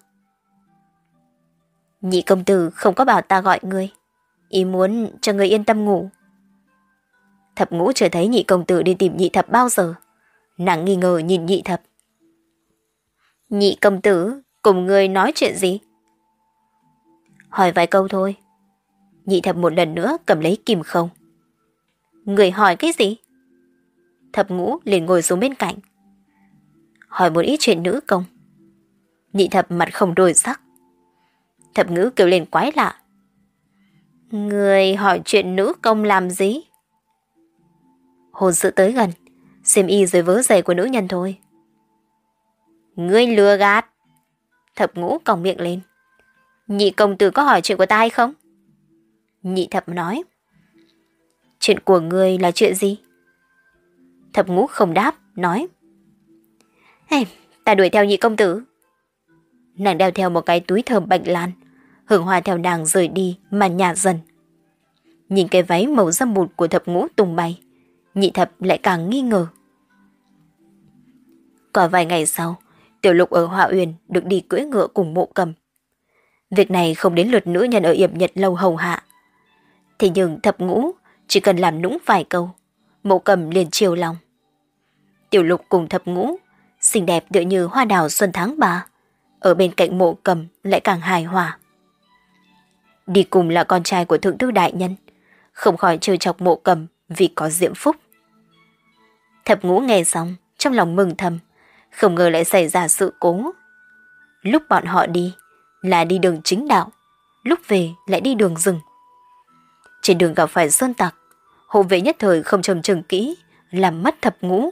Nhị công tử không có bảo ta gọi ngươi, ý muốn cho ngươi yên tâm ngủ. Thập Ngũ chưa thấy nhị công tử đi tìm Nhị Thập bao giờ. Nàng nghi ngờ nhìn Nhị Thập. Nhị công tử cùng ngươi nói chuyện gì? Hỏi vài câu thôi. Nhị Thập một lần nữa cầm lấy kìm không. Người hỏi cái gì? Thập Ngũ liền ngồi xuống bên cạnh. Hỏi một ít chuyện nữ công. Nhị Thập mặt không đổi sắc. Thập Ngũ kêu lên quái lạ: Người hỏi chuyện nữ công làm gì? Hôn sự tới gần, xiêm y rồi vớ giày của nữ nhân thôi. Ngươi lừa gạt. Thập Ngũ còng miệng lên. Nhị công tử có hỏi chuyện của ta hay không? Nhị Thập nói: Chuyện của ngươi là chuyện gì? Thập Ngũ không đáp, nói. Hey, ta đuổi theo nhị công tử. Nàng đeo theo một cái túi thơm bạch lan, Hương Hoa theo nàng rời đi mà nhả dần. Nhìn cái váy màu dâm bụt của Thập Ngũ tung bay, Nhị Thập lại càng nghi ngờ. Qua vài ngày sau, Tiểu Lục ở Hoa Uyển được đi cưỡi ngựa cùng Mộ Cầm. Việc này không đến lượt nữ nhân ở Yểm Nhật lâu hầu hạ. Thế nhưng Thập Ngũ chỉ cần làm nũng vài câu, Mộ Cầm liền chiều lòng. Tiểu Lục cùng Thập Ngũ xinh đẹp tựa như hoa đào xuân tháng ba, ở bên cạnh Mộ Cầm lại càng hài hòa. Đi cùng là con trai của thượng thư đại nhân, không khỏi trêu chọc Mộ Cầm vì có diễm phúc. Thập Ngũ nghe xong, trong lòng mừng thầm, không ngờ lại xảy ra sự cố. Lúc bọn họ đi là đi đường chính đạo, lúc về lại đi đường rừng. Trên đường gặp phải sơn tặc, hộ vệ nhất thời không trông chừng kỹ, làm mất Thập Ngũ.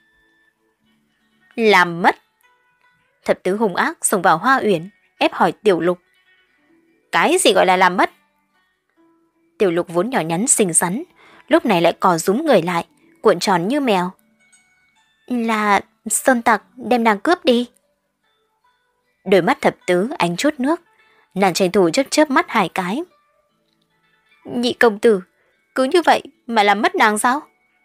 Làm mất? Thập Tứ hung ác xông vào Hoa Uyển, ép hỏi Tiểu Lục. Cái gì gọi là làm mất? Tiểu Lục vốn nhỏ nhắn xinh xắn, lúc này lại cò rúm người lại, cuộn tròn như mèo. Là sơn tặc đem nàng cướp đi. Đôi mắt Thập Tứ ánh chút nước, nàng tranh thủ chớp chớp mắt hai cái. Nhị công tử, cứ như vậy mà làm mất nàng sao?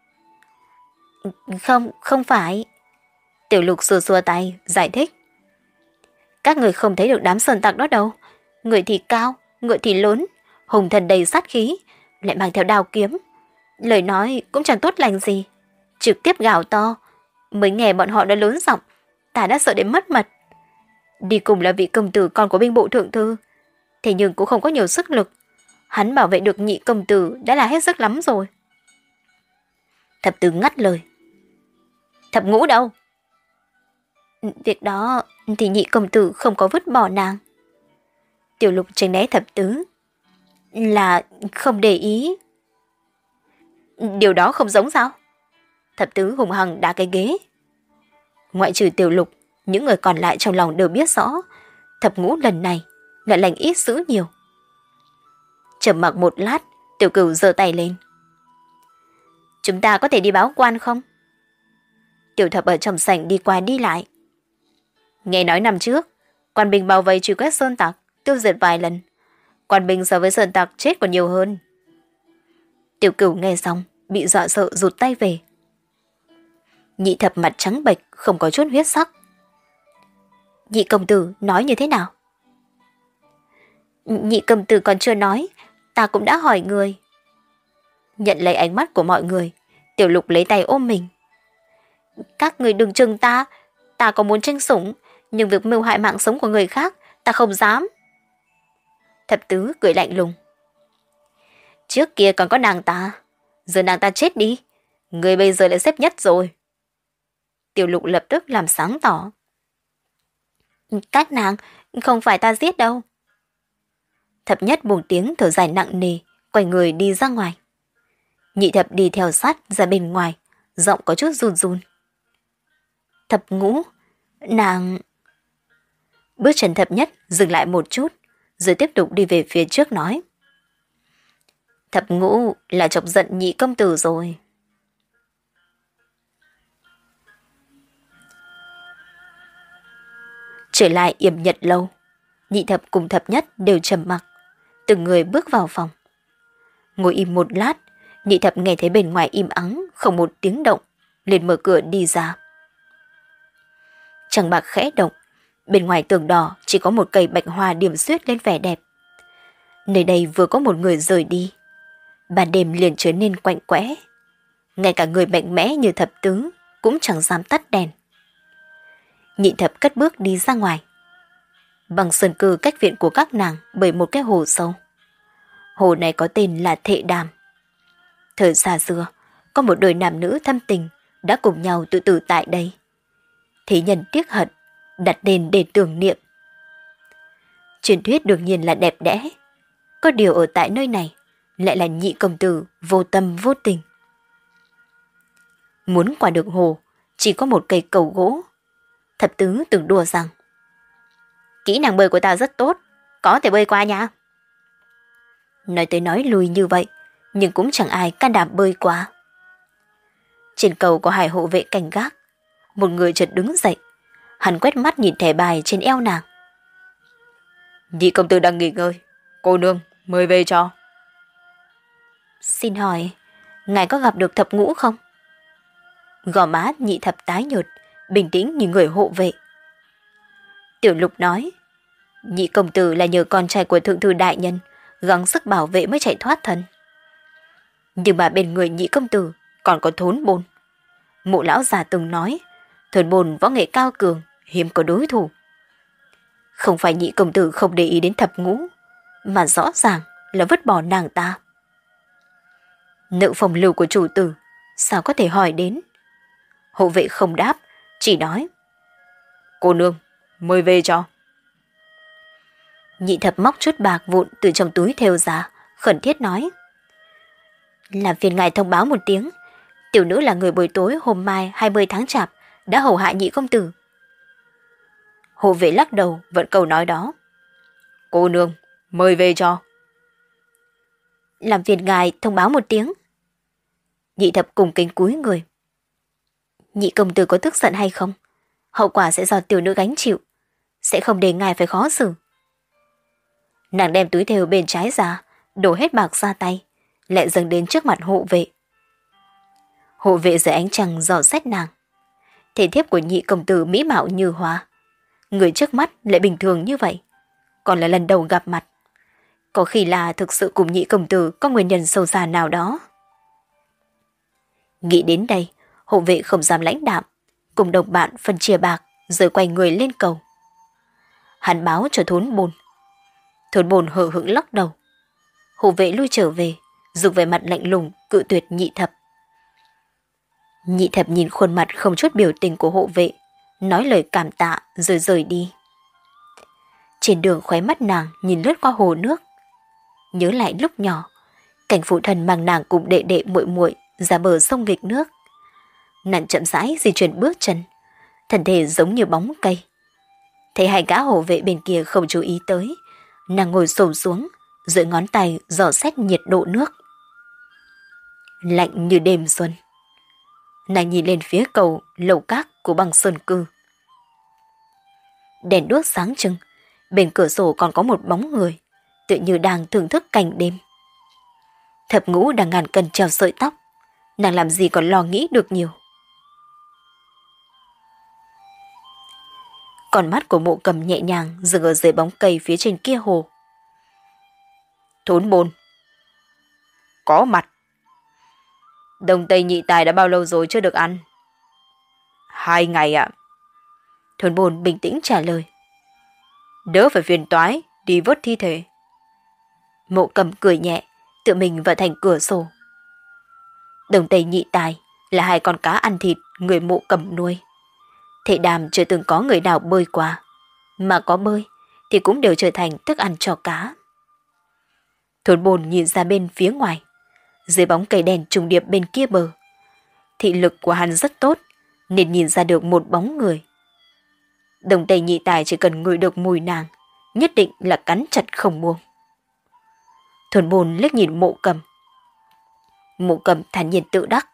Không, không phải. Tiểu Lục xua xua tay, giải thích. Các người không thấy được đám sơn tặc đó đâu. Người thì cao, ngựa thì lớn, hùng thần đầy sát khí, lại mang theo đao kiếm. Lời nói cũng chẳng tốt lành gì. Trực tiếp gào to, mới nghe bọn họ đã lớn giọng, ta đã sợ đến mất mật. Đi cùng là vị công tử con của binh bộ thượng thư, thế nhưng cũng không có nhiều sức lực. Hắn bảo vệ được nhị công tử đã là hết sức lắm rồi. Thập Tứ ngắt lời. Thập Ngũ đâu? Việc đó thì nhị công tử không có vứt bỏ nàng. Tiểu Lục tránh né Thập Tứ. Là không để ý. Điều đó không giống sao? Thập Tứ hùng hăng đá cái ghế. Ngoại trừ Tiểu Lục, những người còn lại trong lòng đều biết rõ, Thập Ngũ lần này lại lành ít dữ nhiều. Trầm mặc một lát, Tiểu Cửu giơ tay lên. Chúng ta có thể đi báo quan không? Tiểu Thập ở trong sảnh đi qua đi lại. Nghe nói năm trước, quan binh bao vây truy quét sơn tặc, tiêu diệt vài lần. Quan binh so với sơn tặc chết còn nhiều hơn. Tiểu Cửu nghe xong, bị dọa sợ rụt tay về. Nhị Thập mặt trắng bệch, không có chút huyết sắc. Nhị công tử nói như thế nào? Nhị công tử còn chưa nói, ta cũng đã hỏi người. Nhận lấy ánh mắt của mọi người, Tiểu Lục lấy tay ôm mình. Các người đừng chừng ta, ta có muốn tranh sủng, nhưng việc mưu hại mạng sống của người khác, ta không dám. Thập Tứ cười lạnh lùng. Trước kia còn có nàng ta, giờ nàng ta chết đi, người bây giờ lại xếp nhất rồi. Tiểu Lục lập tức làm sáng tỏ. Các nàng, không phải ta giết đâu. Thập Nhất buông tiếng thở dài nặng nề, quay người đi ra ngoài. Nhị Thập đi theo sát ra bên ngoài, giọng có chút run run. Thập Ngũ, nàng... Bước chân Thập Nhất dừng lại một chút, rồi tiếp tục đi về phía trước nói. Thập Ngũ là chọc giận nhị công tử rồi. Trở lại Yểm Nhật lâu, Nhị Thập cùng Thập Nhất đều trầm mặc, từng người bước vào phòng. Ngồi im một lát, Nhị Thập nghe thấy bên ngoài im ắng, không một tiếng động, liền mở cửa đi ra. Trăng bạc khẽ động, bên ngoài tường đỏ chỉ có một cây bạch hoa điểm xuyết lên vẻ đẹp. Nơi đây vừa có một người rời đi, ban đêm liền trở nên quạnh quẽ. Ngay cả người mạnh mẽ như Thập Tứ cũng chẳng dám tắt đèn. Nhị Thập cất bước đi ra ngoài. Bằng sơn cư cách viện của các nàng bởi một cái hồ sâu. Hồ này có tên là Thệ Đàm. Thời xa xưa, có một đôi nam nữ thâm tình đã cùng nhau tự tử tại đây. Thế nhân tiếc hận, đặt đền để tưởng niệm. Truyền thuyết đương nhiên là đẹp đẽ. Có điều ở tại nơi này lại là nhị công tử vô tâm vô tình. Muốn qua được hồ, chỉ có một cây cầu gỗ. Thập Tứ từng đùa rằng, kỹ năng bơi của ta rất tốt, có thể bơi qua nha. Nói tới nói lui như vậy, nhưng cũng chẳng ai can đảm bơi qua. Trên cầu có hai hộ vệ cảnh gác, một người chợt đứng dậy, hắn quét mắt nhìn thẻ bài trên eo nàng. Nhị công tử đang nghỉ ngơi, cô nương mời về cho. Xin hỏi, ngài có gặp được thập ngũ không? Gò má nhị thập tái nhợt, bình tĩnh nhìn người hộ vệ. Tiểu Lục nói, nhị công tử là nhờ con trai của thượng thư đại nhân gắng sức bảo vệ mới chạy thoát thân. Nhưng mà bên người nhị công tử còn có Thốn Bồn. Mụ lão già từng nói, Thốn Bồn võ nghệ cao cường, hiếm có đối thủ. Không phải nhị công tử không để ý đến thập ngũ, mà rõ ràng là vứt bỏ nàng ta. Nữ phòng lưu của chủ tử, sao có thể hỏi đến? Hộ vệ không đáp, chỉ nói, cô nương, mời về cho. Nhị thập móc chút bạc vụn từ trong túi thêu ra, khẩn thiết nói, làm phiền ngài thông báo một tiếng, tiểu nữ là người buổi tối hôm mai hai mươi tháng chạp đã hầu hạ nhị công tử. Hộ vệ lắc đầu vẫn câu nói đó, cô nương, mời về cho. Làm phiền ngài thông báo một tiếng. Nhị thập cùng kính cúi người. Nhị công tử có tức giận hay không? Hậu quả sẽ do tiểu nữ gánh chịu, sẽ không để ngài phải khó xử. Nàng đem túi thêu bên trái ra, đổ hết bạc ra tay, lại dâng đến trước mặt hộ vệ. Hộ vệ dưới ánh trăng dò xét nàng. Thể thiếp của nhị công tử mỹ mạo như hoa, người trước mắt lại bình thường như vậy, còn là lần đầu gặp mặt. Có khi là thực sự cùng nhị công tử có nguyên nhân sâu xa nào đó. Nghĩ đến đây, hộ vệ không dám lãnh đạm, cùng đồng bạn phân chia bạc rồi quay người lên cầu. Hắn báo cho Thốn Bồn. Thốn Bồn hờ hững lắc đầu. Hộ vệ lui trở về, dùng vẻ mặt lạnh lùng cự tuyệt nhị thập. Nhị thập nhìn khuôn mặt không chút biểu tình của hộ vệ, nói lời cảm tạ rồi rời đi. Trên đường khóe mắt nàng nhìn lướt qua hồ nước, nhớ lại lúc nhỏ, cảnh phụ thân mang nàng cùng đệ đệ muội muội ra bờ sông nghịch nước. Nàng chậm rãi di chuyển bước chân, thân thể giống như bóng cây. Thấy hai gã hộ vệ bên kia không chú ý tới, nàng ngồi xổm xuống, duỗi ngón tay dò xét nhiệt độ nước. Lạnh như đêm xuân. Nàng nhìn lên phía cầu lầu cát của băng sơn cư. Đèn đuốc sáng trưng, bên cửa sổ còn có một bóng người, tựa như đang thưởng thức cảnh đêm. Thập ngũ đang ngàn cân treo sợi tóc, nàng làm gì còn lo nghĩ được nhiều. Con mắt của Mộ Cầm nhẹ nhàng dừng ở dưới bóng cây phía trên kia hồ. Thốn Bồn. Có mặt. Đồng Tây nhị tài đã bao lâu rồi chưa được ăn? Hai ngày ạ. Thốn Bồn bình tĩnh trả lời. Đỡ phải phiền toái, đi vớt thi thể. Mộ Cầm cười nhẹ, tự mình vào thành cửa sổ. Đồng Tây nhị tài là hai con cá ăn thịt người Mộ Cầm nuôi. Thệ Đàm chưa từng có người nào bơi qua, mà có bơi thì cũng đều trở thành thức ăn cho cá. Thốn Bồn nhìn ra bên phía ngoài, dưới bóng cây đèn trùng điệp bên kia bờ. Thị lực của hắn rất tốt, nên nhìn ra được một bóng người. Đồng Tây nhị tài chỉ cần ngửi được mùi nàng, nhất định là cắn chặt không buông. Thốn Bồn liếc nhìn Mộ Cầm. Mộ Cầm thản nhiên tự đắc.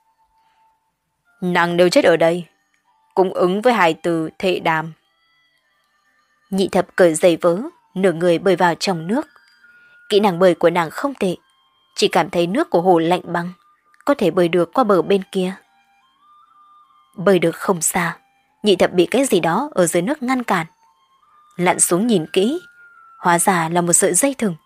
Nàng đều chết ở đây, cũng ứng với hai từ Thệ Đàm. Nhị thập cởi giày vớ, nửa người bơi vào trong nước. Kỹ năng bơi của nàng không tệ, chỉ cảm thấy nước của hồ lạnh băng, có thể bơi được qua bờ bên kia. Bơi được không xa, nhị thập bị cái gì đó ở dưới nước ngăn cản. Lặn xuống nhìn kỹ, hóa ra là một sợi dây thừng.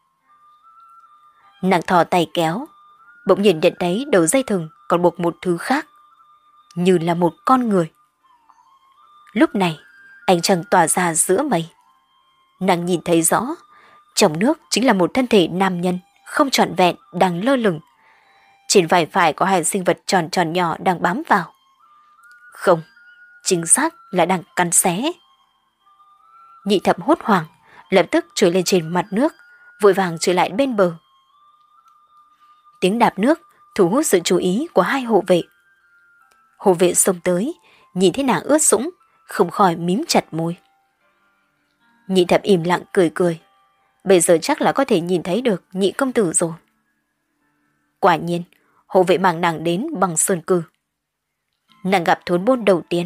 Nàng thò tay kéo, bỗng nhìn nhận thấy đầu dây thừng còn buộc một thứ khác, như là một con người. Lúc này, ánh trăng tỏa ra giữa mây. Nàng nhìn thấy rõ, trong nước chính là một thân thể nam nhân không trọn vẹn đang lơ lửng. Trên vai phải có hai sinh vật tròn tròn nhỏ đang bám vào. Không, chính xác là đang cắn xé. Nhị thập hốt hoảng, lập tức trồi lên trên mặt nước, vội vàng trở lại bên bờ. Tiếng đạp nước thu hút sự chú ý của hai hộ vệ. Hộ vệ xông tới, nhìn thấy nàng ướt sũng, không khỏi mím chặt môi. Nhị thập im lặng cười cười. Bây giờ chắc là có thể nhìn thấy được nhị công tử rồi. Quả nhiên, hộ vệ mang nàng đến bằng sơn cư. Nàng gặp thốn bôn đầu tiên.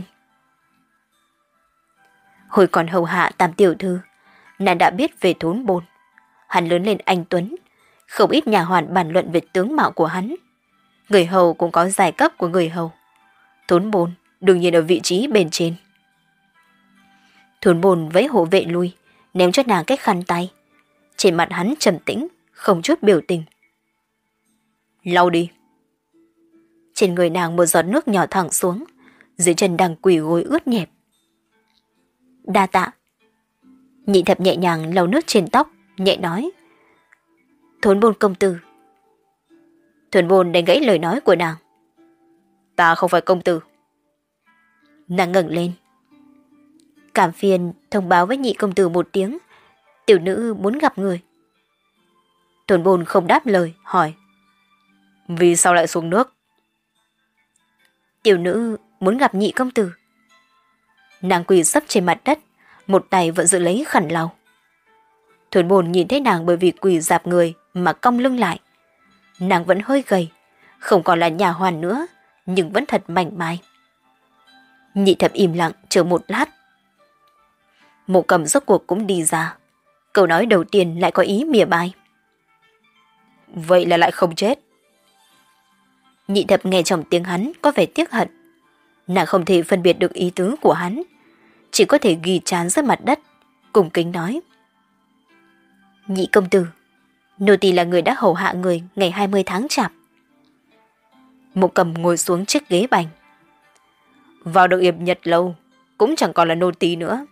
Hồi còn hầu hạ tam tiểu thư, nàng đã biết về thốn bôn. Hắn lớn lên anh tuấn, không ít nhà hoàn bàn luận về tướng mạo của hắn. Người hầu cũng có giai cấp của người hầu. Thốn bôn đương nhiên ở vị trí bên trên. Thốn bôn vẫy hộ vệ lui, ném cho nàng cái khăn tay. Trên mặt hắn trầm tĩnh, không chút biểu tình. Lau đi. Trên người nàng một giọt nước nhỏ thẳng xuống, dưới chân đang quỳ gối ướt nhẹp. Đa tạ. Nhị thập nhẹ nhàng lau nước trên tóc, nhẹ nói. Thốn bôn công tử. Thốn bôn đánh gãy lời nói của nàng. Ta không phải công tử. Nàng ngẩng lên. Cảm phiền thông báo với nhị công tử một tiếng, tiểu nữ muốn gặp người. Thốn bôn không đáp lời, hỏi. Vì sao lại xuống nước? Tiểu nữ muốn gặp nhị công tử. Nàng quỳ sấp trên mặt đất, một tay vẫn giữ lấy khăn lau. Thốn bôn nhìn thấy nàng bởi vì quỳ dạp người mà cong lưng lại. Nàng vẫn hơi gầy, không còn là nhà hoàn nữa, nhưng vẫn thật mảnh mai. Nhị thập im lặng chờ một lát. Mộ Cầm rốt cuộc cũng đi ra. Câu nói đầu tiên lại có ý mỉa mai. Vậy là lại không chết. Nhị thập nghe trong tiếng hắn có vẻ tiếc hận. Nàng không thể phân biệt được ý tứ của hắn, chỉ có thể ghi trán dưới mặt đất, cùng kính nói. Nhị công tử, nô tỳ là người đã hầu hạ người ngày hai mươi tháng chạp. Mộ Cầm ngồi xuống chiếc ghế bành. Vào được Yệp Nhật lâu, cũng chẳng còn là nô tỳ nữa.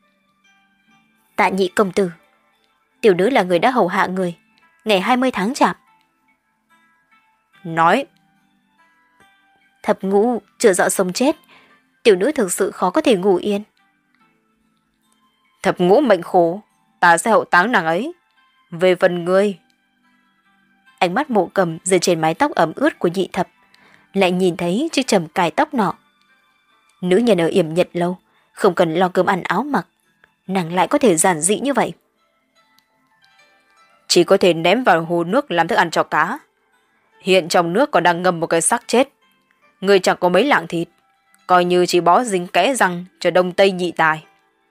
Tạ nhị công tử, tiểu nữ là người đã hầu hạ người ngày hai mươi tháng chạp. Nói. Thập ngũ chưa rõ sống chết, tiểu nữ thực sự khó có thể ngủ yên. Thập ngũ mệnh khổ, ta sẽ hậu táng nàng ấy. Về phần ngươi. Ánh mắt Mộ Cầm rơi trên mái tóc ẩm ướt của nhị thập, lại nhìn thấy chiếc trầm cài tóc nọ. Nữ nhân ở Yểm Nhật lâu, không cần lo cơm ăn áo mặc, nàng lại có thể giản dị như vậy. Chỉ có thể ném vào hồ nước làm thức ăn cho cá. Hiện trong nước còn đang ngâm một cái xác chết. Người chẳng có mấy lạng thịt, coi như chỉ bó dính kẽ răng cho đông tây nhị tài.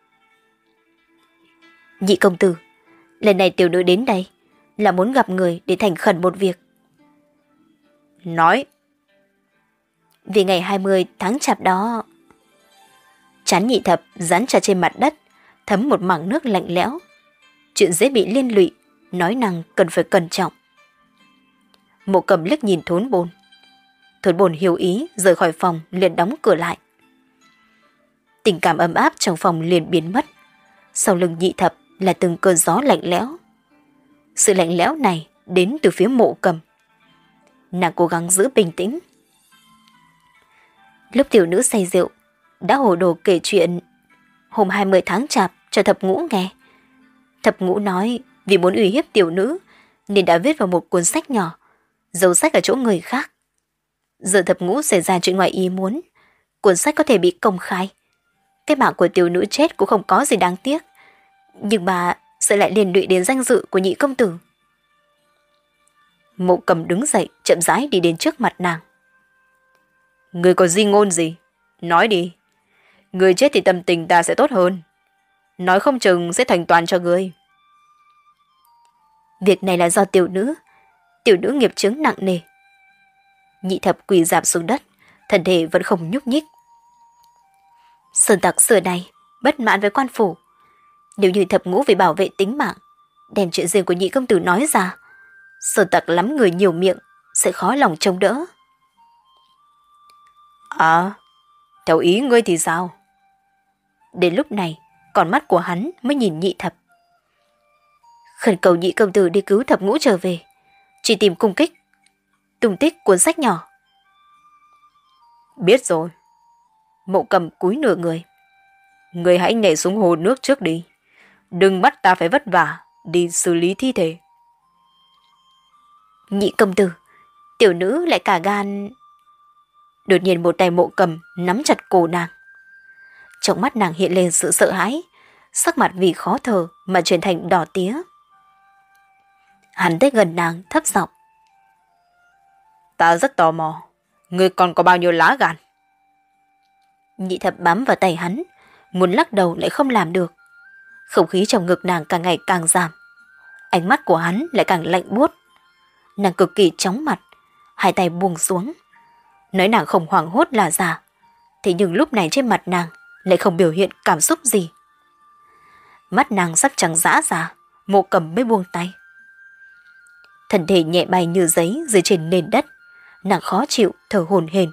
Nhị công tử, lần này tiểu nữ đến đây là muốn gặp người để thành khẩn một việc. Nói. Vì ngày hai mươi tháng chạp đó. Trán nhị thập dán chặt trên mặt đất, thấm một mảng nước lạnh lẽo. Chuyện dễ bị liên lụy, nói năng cần phải cẩn trọng. Mộ Cầm liếc nhìn Thốn bôn. Thốn bôn hiểu ý, rời khỏi phòng liền đóng cửa lại. Tình cảm ấm áp trong phòng liền biến mất. Sau lưng nhị thập là từng cơn gió lạnh lẽo. Sự lạnh lẽo này đến từ phía Mộ Cầm. Nàng cố gắng giữ bình tĩnh. Lúc tiểu nữ say rượu, đã hồ đồ kể chuyện hôm hai mươi tháng chạp cho thập ngũ nghe. Thập ngũ nói vì muốn uy hiếp tiểu nữ nên đã viết vào một cuốn sách nhỏ, giấu sách ở chỗ người khác. Giờ thập ngũ xảy ra chuyện ngoài ý muốn, cuốn sách có thể bị công khai. Cái mạng của tiểu nữ chết cũng không có gì đáng tiếc, nhưng mà sẽ lại liên lụy đến danh dự của nhị công tử. Mộ Cầm đứng dậy chậm rãi đi đến trước mặt nàng. Người có di ngôn gì? Nói đi. Người chết thì tâm tình ta sẽ tốt hơn. Nói không chừng sẽ thành toàn cho người. Việc này là do tiểu nữ. Tiểu nữ nghiệp chướng nặng nề. Nhị thập quỳ rạp xuống đất, thân thể vẫn không nhúc nhích. Sơn tặc xưa này bất mãn với quan phủ. Nếu như thập ngũ vì bảo vệ tính mạng đem chuyện riêng của nhị công tử nói ra, sơn tặc lắm người nhiều miệng, sẽ khó lòng chống đỡ. À, theo ý ngươi thì sao? Đến lúc này, con mắt của hắn mới nhìn nhị thập. Khẩn cầu nhị công tử đi cứu thập ngũ trở về, chỉ tìm cung kích, tung tích cuốn sách nhỏ. Biết rồi. Mộ Cầm cúi nửa người. Người hãy nhảy xuống hồ nước trước đi. Đừng bắt ta phải vất vả đi xử lý thi thể. Nhị công tử, tiểu nữ lại cả gan. Đột nhiên một tay Mộ Cầm nắm chặt cổ nàng. Trong mắt nàng hiện lên sự sợ hãi, sắc mặt vì khó thở mà chuyển thành đỏ tía. Hắn tới gần nàng thấp giọng. Ta rất tò mò, ngươi còn có bao nhiêu lá gan? Nhị thập bám vào tay hắn, muốn lắc đầu lại không làm được. Không khí trong ngực nàng càng ngày càng giảm. Ánh mắt của hắn lại càng lạnh buốt. Nàng cực kỳ chóng mặt, hai tay buông xuống. Nói nàng không hoảng hốt là giả, thế nhưng lúc này trên mặt nàng lại không biểu hiện cảm xúc gì. Mắt nàng sắc trắng dã ra, Mộ Cầm mới buông tay. Thân thể nhẹ bay như giấy dưới trên nền đất, nàng khó chịu thở hổn hển.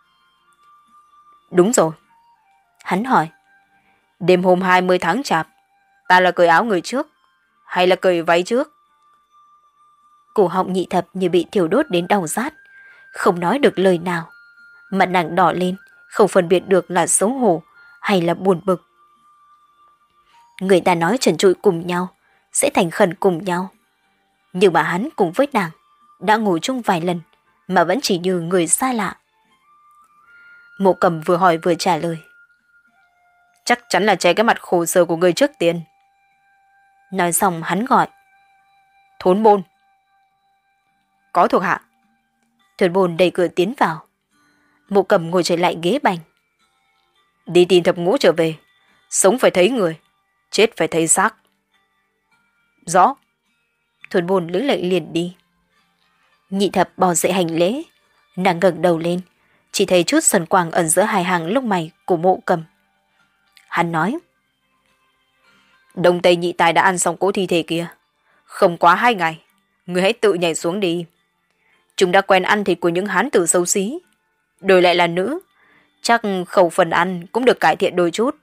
Đúng rồi. Hắn hỏi. Đêm hôm hai mươi tháng chạp, ta là cởi áo người trước, hay là cởi váy trước? Cổ họng Nhị thập như bị thiêu đốt đến đau rát, không nói được lời nào. Mặt nàng đỏ lên, không phân biệt được là xấu hổ hay là buồn bực. Người ta nói trần trụi cùng nhau, sẽ thành khẩn cùng nhau. Nhưng mà hắn cùng với nàng đã ngủ chung vài lần mà vẫn chỉ như người xa lạ. Mộ Cầm vừa hỏi vừa trả lời. Chắc chắn là che cái mặt khổ sở của người trước tiên. Nói xong hắn gọi. Thốn Bôn. Có thuộc hạ. Thốn Bôn đẩy cửa tiến vào. Mộ Cầm ngồi trở lại ghế bành. Đi tìm Thập Ngũ trở về. Sống phải thấy người, chết phải thấy xác. Rõ. Thốn Bôn lĩnh lệnh liền đi. Nhị thập bò dậy hành lễ. Nàng ngẩng đầu lên, chỉ thấy chút sần quàng ẩn giữa hai hàng lông mày của Mộ Cầm. Hắn nói. Đông Tây nhị tài đã ăn xong cỗ thi thể kia. Không quá hai ngày, người hãy tự nhảy xuống đi. Chúng đã quen ăn thịt của những hán tử xấu xí. Đổi lại là nữ, chắc khẩu phần ăn cũng được cải thiện đôi chút.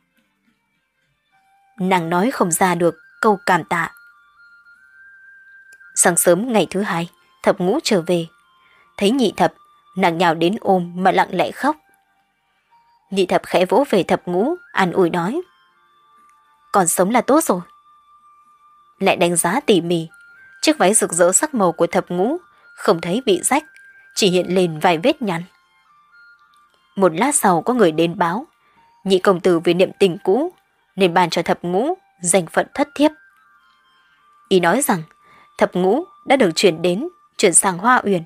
Nàng nói không ra được câu cảm tạ. Sáng sớm ngày thứ hai, Thập Ngũ trở về. Thấy Nhị thập, nàng nhào đến ôm mà lặng lẽ khóc. Nhị thập khẽ vỗ về Thập Ngũ, an ủi nói. Còn sống là tốt rồi. Lại đánh giá tỉ mỉ, chiếc váy rực rỡ sắc màu của Thập Ngũ không thấy bị rách, chỉ hiện lên vài vết nhăn. Một lát sau có người đến báo, Nhị công tử vì niệm tình cũ nên ban cho Thập Ngũ danh phận thất thiếp. Ý nói rằng Thập Ngũ đã được chuyển đến, chuyển sang Hoa Uyển.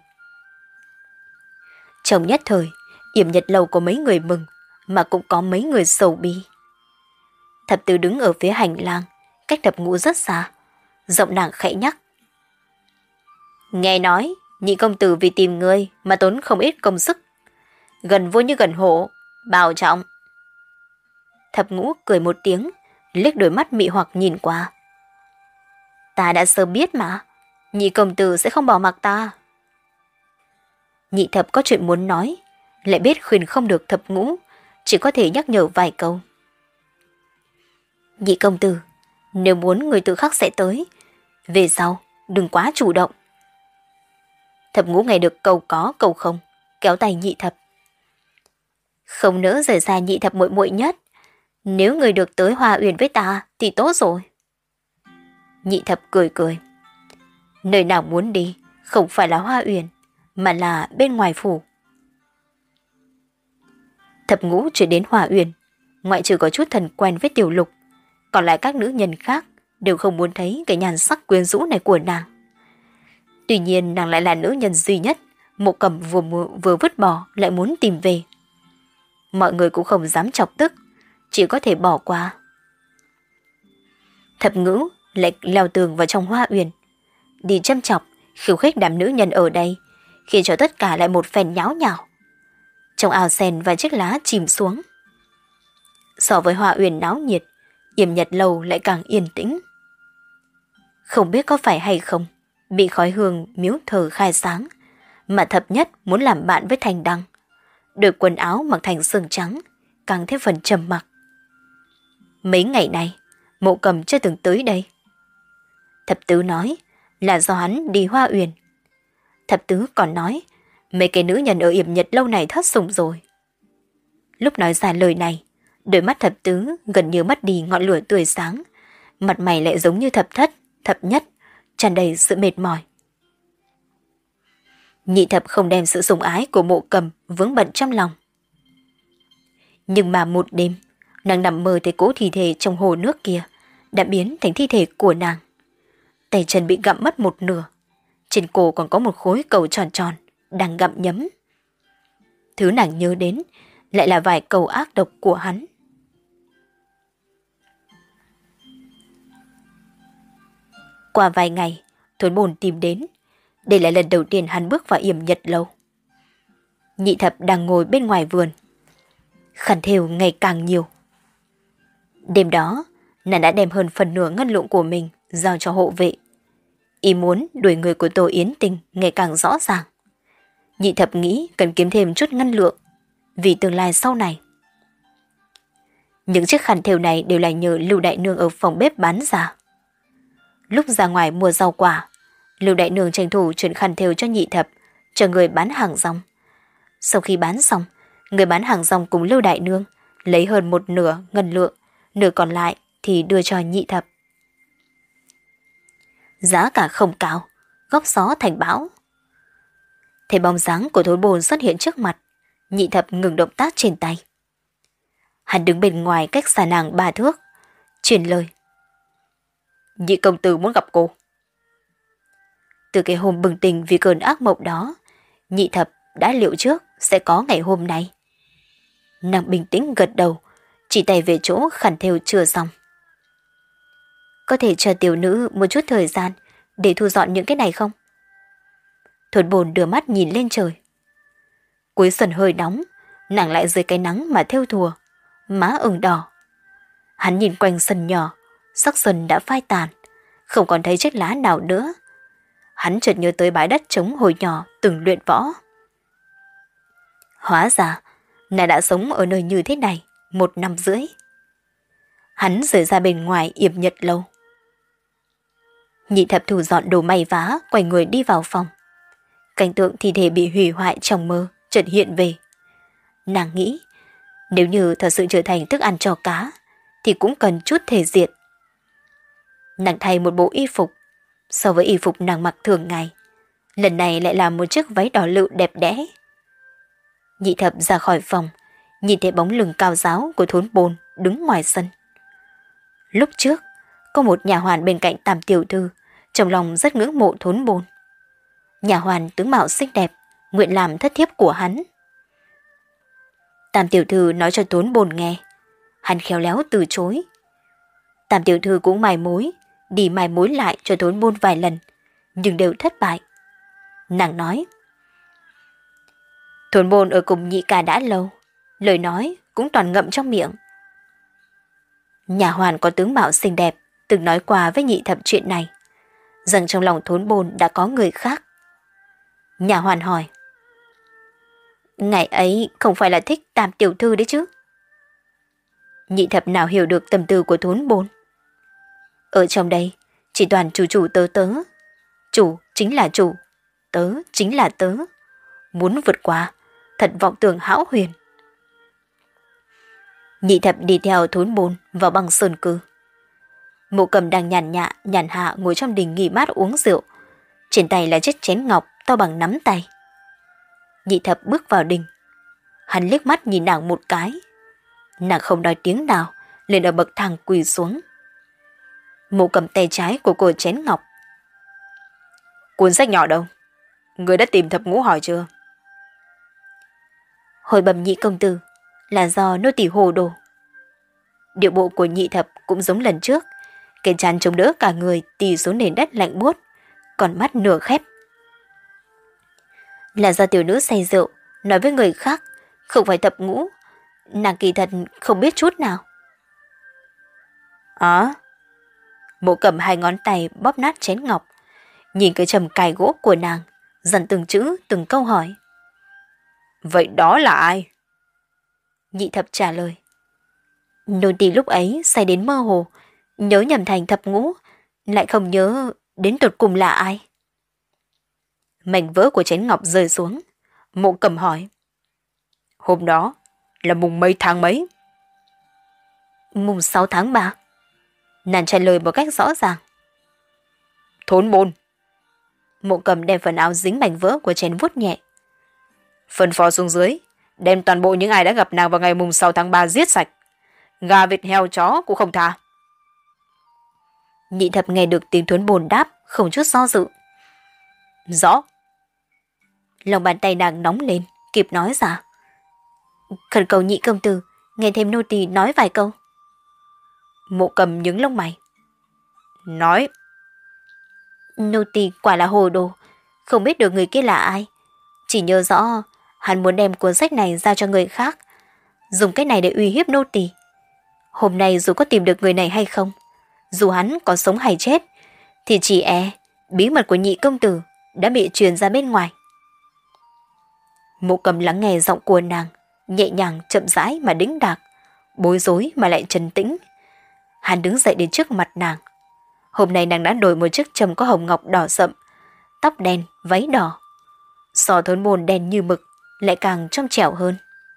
Trong nhất thời, yểm nhật lầu có mấy người mừng, mà cũng có mấy người sầu bi. Thập Tứ đứng ở phía hành lang, cách Thập Ngũ rất xa, giọng nàng khẽ nhắc. Nghe nói, Nhị công tử vì tìm ngươi mà tốn không ít công sức. Gần vô như gần hổ, bảo trọng. Thập Ngũ cười một tiếng, liếc đôi mắt mị hoặc nhìn qua. Ta đã sớm biết mà, Nhị công tử sẽ không bỏ mặc ta. Nhị thập có chuyện muốn nói, lại biết khuyên không được Thập Ngũ, chỉ có thể nhắc nhở vài câu. Nhị công tử, nếu muốn người tự khắc sẽ tới, về sau đừng quá chủ động. Thập Ngũ nghe được câu có câu không, kéo tay Nhị thập. Không nỡ rời xa Nhị thập muội muội nhất, nếu người được tới Hoa Uyển với ta thì tốt rồi. Nhị thập cười cười. Nơi nào muốn đi không phải là Hoa Uyển, mà là bên ngoài phủ. Thập Ngũ chuyển đến Hoa Uyển, ngoại trừ có chút thần quen với Tiểu Lục, còn lại các nữ nhân khác đều không muốn thấy cái nhan sắc quyến rũ này của nàng. Tuy nhiên nàng lại là nữ nhân duy nhất Mộ Cầm vừa, vừa vứt bỏ lại muốn tìm về. Mọi người cũng không dám chọc tức, chỉ có thể bỏ qua. Thập Ngũ lại leo tường vào trong Hoa Uyển, đi châm chọc khiêu khích đám nữ nhân ở đây, khiến cho tất cả lại một phen nháo nhào. Trong ao sen vài chiếc lá chìm xuống. So với Hoa Uyển náo nhiệt, yểm nhật lầu lại càng yên tĩnh. Không biết có phải hay không, bị khói hương miếu thờ khai sáng, mà Thập Nhất muốn làm bạn với Thành Đăng. Đội quần áo mặc thành sương trắng, càng thêm phần trầm mặc. Mấy ngày này, Mộ Cầm chưa từng tới đây. Thập Tứ nói là do hắn đi Hoa Uyển. Thập Tứ còn nói mấy cái nữ nhân ở yểm nhật lâu này thất sủng rồi. Lúc nói ra lời này, đôi mắt Thập Tứ gần như mất đi ngọn lửa tươi sáng, mặt mày lại giống như Thập Thất, Thập Nhất, tràn đầy sự mệt mỏi. Nhị thập không đem sự sủng ái của Mộ Cầm vướng bận trong lòng. Nhưng mà một đêm, nàng nằm mơ thấy cỗ thi thể trong hồ nước kia đã biến thành thi thể của nàng. Tay chân bị gặm mất một nửa, trên cổ còn có một khối cầu tròn tròn, đang gặm nhấm. Thứ nàng nhớ đến lại là vài câu ác độc của hắn. Qua vài ngày, Thốn Bồn tìm đến. Đây là lần đầu tiên hắn bước vào yểm nhật lâu. Nhị thập đang ngồi bên ngoài vườn. Khăn thêu ngày càng nhiều. Đêm đó, nàng đã đem hơn phần nửa ngân lượng của mình giao cho hộ vệ. Ý muốn đuổi người của Tô Yến Tình ngày càng rõ ràng. Nhị thập nghĩ cần kiếm thêm chút ngân lượng vì tương lai sau này. Những chiếc khăn thêu này đều là nhờ Lưu Đại Nương ở phòng bếp bán ra. Lúc ra ngoài mua rau quả, Lưu Đại Nương tranh thủ chuyển khăn thêu cho nhị thập, cho người bán hàng rong. Sau khi bán xong, người bán hàng rong cùng Lưu Đại Nương lấy hơn một nửa ngân lượng, nửa còn lại thì đưa cho nhị thập. Giá cả không cao, góp gió thành bão. Thấy bóng dáng của Thốn Bồn xuất hiện trước mặt, nhị thập ngừng động tác trên tay. Hắn đứng bên ngoài cách xa nàng ba thước, truyền lời. Nhị công tử muốn gặp cô. Từ cái hôm bừng tỉnh vì cơn ác mộng đó, nhị thập đã liệu trước sẽ có ngày hôm nay. Nàng bình tĩnh gật đầu, chỉ tay về chỗ khăn thêu chưa xong. Có thể cho tiểu nữ một chút thời gian để thu dọn những cái này không? Thốn Bồn đưa mắt nhìn lên trời. Cuối xuân hơi nóng, nàng lại dưới cái nắng mà thêu thùa, má ửng đỏ. Hắn nhìn quanh sân nhỏ, sắc xuân đã phai tàn, không còn thấy chiếc lá nào nữa. Hắn chợt nhớ tới bãi đất trống hồi nhỏ từng luyện võ. Hóa ra, nàng đã sống ở nơi như thế này một năm rưỡi. Hắn rời ra bên ngoài yểm nhật lâu. Nhị thập thủ dọn đồ may vá, quay người đi vào phòng. Cảnh tượng thi thể bị hủy hoại trong mơ chợt hiện về. Nàng nghĩ, nếu như thật sự trở thành thức ăn cho cá, thì cũng cần chút thể diệt. Nàng thay một bộ y phục, so với y phục nàng mặc thường ngày, lần này lại là một chiếc váy đỏ lựu đẹp đẽ. Nhị thập ra khỏi phòng, nhìn thấy bóng lưng cao ráo của Thốn Bồn đứng ngoài sân. Lúc trước, có một nhà hoàn bên cạnh Tam tiểu thư, trong lòng rất ngưỡng mộ Thốn Bồn. Nhà hoàn tướng mạo xinh đẹp, nguyện làm thất thiếp của hắn. Tam tiểu thư nói cho Thốn Bồn nghe, hắn khéo léo từ chối. Tam tiểu thư cũng mài mối, đi mài mối lại cho Thốn Bồn vài lần, nhưng đều thất bại. Nàng nói, Thốn Bồn ở cùng nhị ca đã lâu, lời nói cũng toàn ngậm trong miệng. Nhà hoàn có tướng mạo xinh đẹp, từng nói qua với nhị thập chuyện này, rằng trong lòng Thốn Bồn đã có người khác. Nhà hoàn hỏi, ngày ấy không phải là thích Tam tiểu thư đấy chứ? Nhị thập nào hiểu được tâm tư của Thốn Bồn. Ở trong đây, chỉ toàn chủ chủ tớ tớ. Chủ chính là chủ, tớ chính là tớ. Muốn vượt qua, thật vọng tưởng hão huyền. Nhị thập đi theo Thốn Bồn vào băng sơn cư. Mộ Cầm đang nhàn nhã, nhàn hạ ngồi trong đình nghỉ mát uống rượu. Trên tay là chiếc chén ngọc to bằng nắm tay. Nhị thập bước vào đình. Hắn liếc mắt nhìn nàng một cái. Nàng không nói tiếng nào, lên ở bậc thang quỳ xuống. Mộ Cầm tay trái của cô chén ngọc. Cuốn sách nhỏ đâu? Người đã tìm thập ngũ hỏi chưa? Hồi bẩm nhị công tử, là do nô tỳ hồ đồ. Điệu bộ của nhị thập cũng giống lần trước, cái trán chống đỡ cả người tì xuống nền đất lạnh buốt, còn mắt nửa khép. Là do tiểu nữ say rượu, nói với người khác, không phải thập ngũ, nàng kỳ thật không biết chút nào. À, Mộ Cầm hai ngón tay bóp nát chén ngọc, nhìn cái trầm cài gỗ của nàng, dần từng chữ từng câu hỏi. Vậy đó là ai? Nhị thập trả lời. Nô tỳ lúc ấy say đến mơ hồ, nhớ nhầm thành thập ngũ, lại không nhớ đến tột cùng là ai. Mảnh vỡ của chén ngọc rơi xuống. Mộ Cầm hỏi, hôm đó là mùng mấy tháng mấy? Mùng sáu tháng ba. Nàng trả lời một cách rõ ràng. Thốn Bồn. Mộ Cầm đem phần áo dính mảnh vỡ của chén vuốt nhẹ. Phân phó xuống dưới, đem toàn bộ những ai đã gặp nàng vào ngày mùng sáu tháng ba giết sạch. Gà vịt heo chó cũng không tha. Nhị thập nghe được tiếng Thốn Bồn đáp, không chút do dự. Rõ. Lòng bàn tay nàng nóng lên, kịp nói ra. Khẩn cầu nhị công tử, nghe thêm nô tỳ nói vài câu. Mộ Cầm nhướng lông mày. Nói. Nô tỳ quả là hồ đồ, không biết được người kia là ai. Chỉ nhớ rõ hắn muốn đem cuốn sách này ra cho người khác, dùng cách này để uy hiếp nô tỳ. Hôm nay dù có tìm được người này hay không, dù hắn có sống hay chết, thì chỉ e bí mật của nhị công tử đã bị truyền ra bên ngoài. Mộ Cầm lắng nghe giọng của nàng, nhẹ nhàng chậm rãi mà đĩnh đạc, bối rối mà lại trấn tĩnh. Hắn đứng dậy đến trước mặt nàng. Hôm nay nàng đã đổi một chiếc trầm có hồng ngọc đỏ sậm, tóc đen, váy đỏ. So thốn môn đen như mực, lại càng trong trẻo hơn.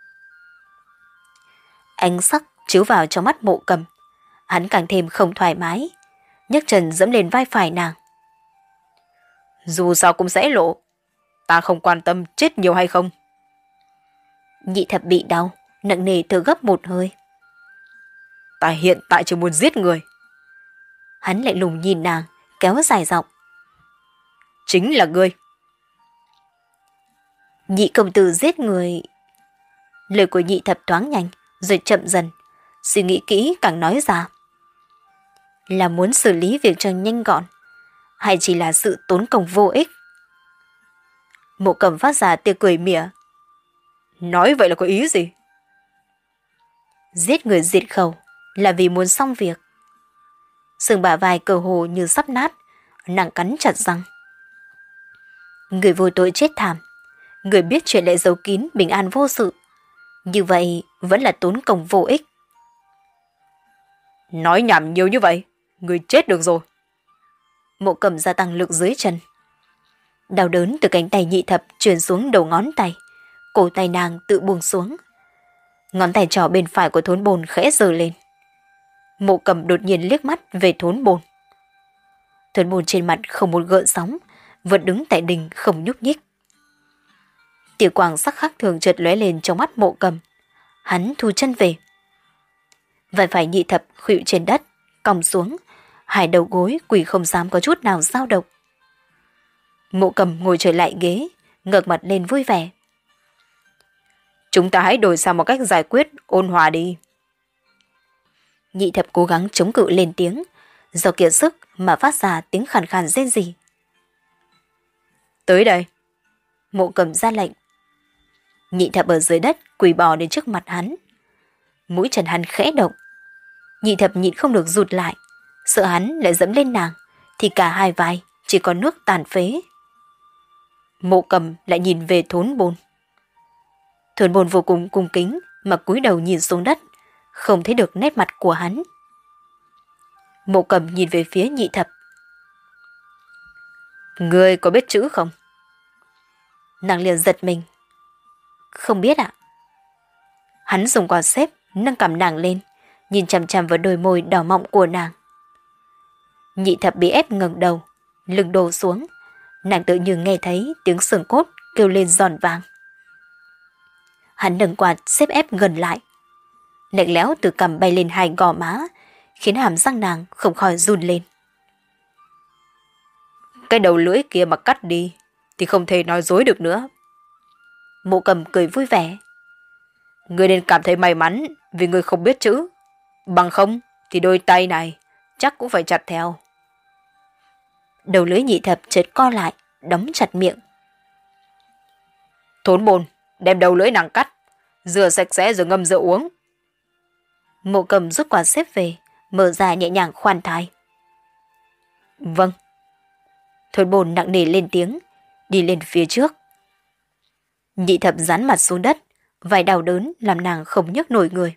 Ánh sắc chiếu vào trong mắt Mộ Cầm, hắn càng thêm không thoải mái, nhấc chân dẫm lên vai phải nàng. Dù sao cũng sẽ lộ, ta không quan tâm chết nhiều hay không. Nhị thập bị đau, nặng nề thở gấp một hơi. Ta hiện tại chỉ muốn giết người. Hắn lại lùng nhìn nàng, kéo dài giọng. Chính là ngươi. Nhị công tử giết người. Lời của nhị thập thoáng nhanh, rồi chậm dần, suy nghĩ kỹ càng nói ra. Là muốn xử lý việc cho nhanh gọn, hay chỉ là sự tốn công vô ích? Mộ Cầm phát ra tiếng cười mỉa. Nói vậy là có ý gì? Giết người diệt khẩu là vì muốn xong việc. Xương bả vai cơ hồ như sắp nát, nàng cắn chặt răng. Người vô tội chết thảm, người biết chuyện lại giấu kín bình an vô sự, như vậy vẫn là tốn công vô ích. Nói nhảm nhiều như vậy, người chết được rồi. Mộ Cầm gia tăng lực dưới chân. Đau đớn từ cánh tay nhị thập truyền xuống đầu ngón tay, cổ tay nàng tự buông xuống. Ngón tay trỏ bên phải của Thốn Bồn khẽ giơ lên. Mộ Cầm đột nhiên liếc mắt về Thốn Bồn. Thốn Bồn trên mặt không một gợn sóng, vẫn đứng tại đỉnh không nhúc nhích. Tia quang sắc khác thường chợt lóe lên trong mắt Mộ Cầm. Hắn thu chân về. Vai phải nhị thập khuỵu trên đất, còng xuống, hai đầu gối quỳ không dám có chút nào dao động. Mộ Cầm ngồi trở lại ghế, ngẩng mặt lên vui vẻ. Chúng ta hãy đổi sang một cách giải quyết ôn hòa đi. Nhị thập cố gắng chống cự lên tiếng, do kiệt sức mà phát ra tiếng khàn khàn rên rỉ. Tới đây. Mộ Cầm ra lệnh. Nhị thập ở dưới đất quỳ bò đến trước mặt hắn. Mũi chân hắn khẽ động. Nhị thập nhịn không được rụt lại, sợ hắn lại dẫm lên nàng, thì cả hai vai chỉ còn nước tàn phế. Mộ Cầm lại nhìn về Thốn Bồn. Thốn Bồn vô cùng cung kính mà cúi đầu nhìn xuống đất, không thấy được nét mặt của hắn. Mộ Cầm nhìn về phía nhị thập. Ngươi có biết chữ không? Nàng liền giật mình. Không biết ạ. Hắn dùng quạt xếp nâng cằm nàng lên, nhìn chằm chằm vào đôi môi đỏ mọng của nàng. Nhị thập bị ép ngẩng đầu, lưng đổ xuống. Nàng tự như nghe thấy tiếng xương cốt kêu lên giòn vang. Hắn nâng quạt xếp ép gần lại. Lạnh lẽo từ cằm bay lên hai gò má, khiến hàm răng nàng không khỏi run lên. Cái đầu lưỡi kia mà cắt đi thì không thể nói dối được nữa. Mộ Cầm cười vui vẻ. Ngươi nên cảm thấy may mắn vì ngươi không biết chữ. Bằng không thì đôi tay này chắc cũng phải chặt theo. Đầu lưỡi nhị thập chợt co lại, đóng chặt miệng. Thốn Bồn, đem đầu lưỡi nàng cắt, rửa sạch sẽ rồi ngâm rượu uống. Mộ Cầm rút quạt xếp về, mở ra nhẹ nhàng khoan thai. Vâng. Thốn Bồn nặng nề lên tiếng, đi lên phía trước. Nhị thập dán mặt xuống đất, vài đau đớn làm nàng không nhấc nổi người.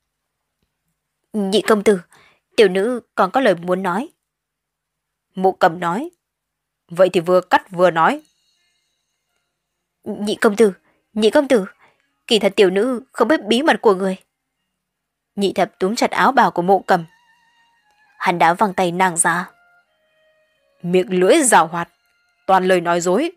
Nhị công tử, tiểu nữ còn có lời muốn nói. Mộ Cầm nói. Vậy thì vừa cắt vừa nói. Nhị công tử, nhị công tử, kỳ thật tiểu nữ không biết bí mật của người. Nhị thập túm chặt áo bào của Mộ Cầm. Hắn đã văng tay nàng ra. Miệng lưỡi giảo hoạt, toàn lời nói dối.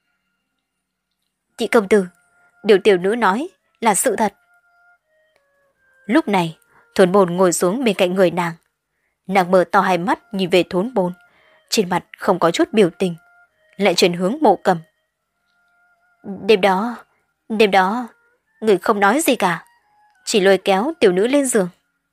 Nhị công tử, điều tiểu nữ nói là sự thật. Lúc này, Thốn Bồn ngồi xuống bên cạnh người nàng. Nàng mở to hai mắt nhìn về Thốn Bồn, trên mặt không có chút biểu tình, lại chuyển hướng Mộ Cầm. Đêm đó, đêm đó, người không nói gì cả, chỉ lôi kéo tiểu nữ lên giường.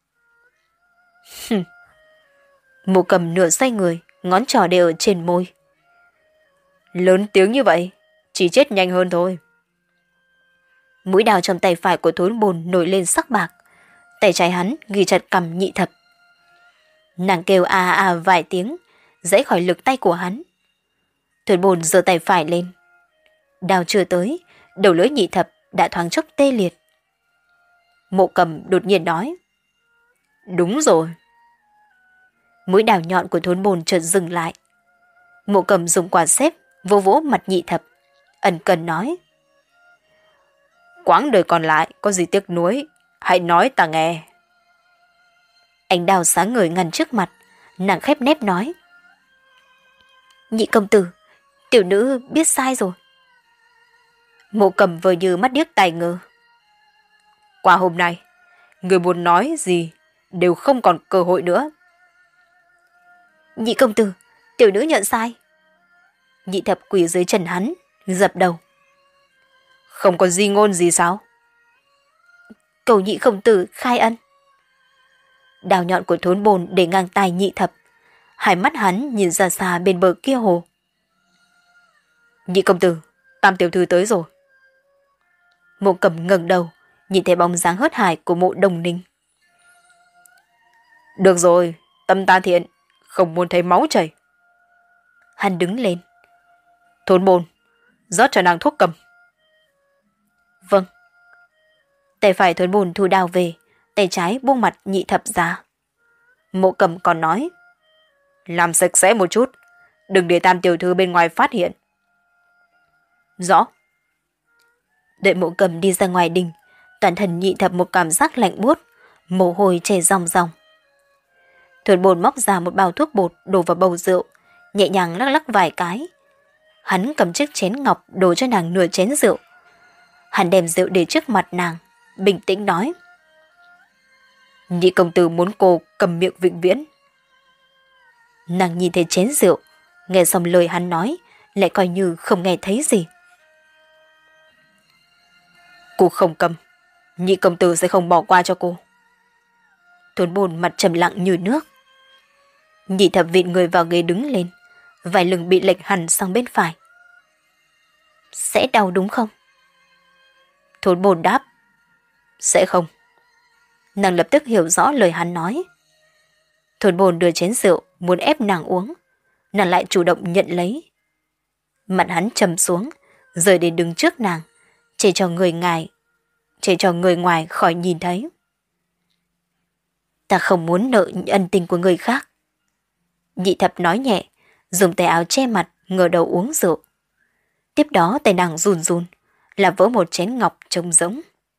Mộ Cầm nửa xoay người, ngón trỏ đều ở trên môi. Lớn tiếng như vậy, chỉ chết nhanh hơn thôi. Mũi đào trong tay phải của Thốn Bồn nổi lên sắc bạc, tay trái hắn ghi chặt cằm Nhị Thập. Nàng kêu a a vài tiếng, giãy khỏi lực tay của hắn. Thốn Bồn giơ tay phải lên. Đào chưa tới, đầu lưỡi Nhị Thập đã thoáng chốc tê liệt. Mộ Cầm đột nhiên nói. Đúng rồi. Mũi đào nhọn của Thốn Bồn chợt dừng lại. Mộ Cầm dùng quạt xếp vỗ vỗ mặt Nhị Thập, ẩn cần nói. Quãng đời còn lại có gì tiếc nuối, hãy nói ta nghe. Ánh đào sáng ngời ngăn trước mặt, nàng khép nép nói. Nhị công tử, tiểu nữ biết sai rồi. Mộ Cầm vờ như mắt điếc tai ngơ. Qua hôm nay, người muốn nói gì đều không còn cơ hội nữa. Nhị công tử, tiểu nữ nhận sai. Nhị Thập quỳ dưới chân hắn, dập đầu. Không có di ngôn gì sao? Cầu nhị công tử khai ân. Đào nhọn của Thốn Bồn để ngang tai Nhị Thập, hai mắt hắn nhìn ra xa bên bờ kia hồ. Nhị công tử, Tam tiểu thư tới rồi. Mộ Cầm ngẩng đầu, nhìn thấy bóng dáng hớt hải của Mộ Đồng Ninh. Được rồi, tâm ta thiện, không muốn thấy máu chảy. Hắn đứng lên. Thốn Bồn, rót cho nàng thuốc cầm. Vâng. Tay phải Thốn Bồn thu đao về, tay trái buông mặt Nhị Thập ra. Mộ Cầm còn nói. Làm sạch sẽ một chút, đừng để Tam tiểu thư bên ngoài phát hiện. Rõ. Đợi Mộ Cầm đi ra ngoài đình, toàn thân Nhị Thập một cảm giác lạnh buốt, mồ hôi chảy ròng ròng. Thốn Bồn móc ra một bao thuốc bột đổ vào bầu rượu, nhẹ nhàng lắc lắc vài cái. Hắn cầm chiếc chén ngọc đổ cho nàng nửa chén rượu. Hắn đem rượu để trước mặt nàng, bình tĩnh nói. Nhị công tử muốn cô cầm miệng vĩnh viễn. Nàng nhìn thấy chén rượu, nghe xong lời hắn nói, lại coi như không nghe thấy gì. Cô không cầm, nhị công tử sẽ không bỏ qua cho cô. Thốn Bồn mặt trầm lặng như nước. Nhị Thập vịn người vào ghế đứng lên, vài lưng bị lệch hẳn sang bên phải. Sẽ đau đúng không? Thốn Bồn đáp. Sẽ không. Nàng lập tức hiểu rõ lời hắn nói. Thốn Bồn đưa chén rượu muốn ép nàng uống, nàng lại chủ động nhận lấy. Mặt hắn trầm xuống, rời đến đứng trước nàng, chỉ cho người ngài, chỉ cho người ngoài khỏi nhìn thấy. Ta không muốn nợ ân tình của người khác. Nhị Thập nói nhẹ, dùng tay áo che mặt, ngửa đầu uống rượu. Tiếp đó tay nàng run run, làm vỡ một chén ngọc trông rỗng.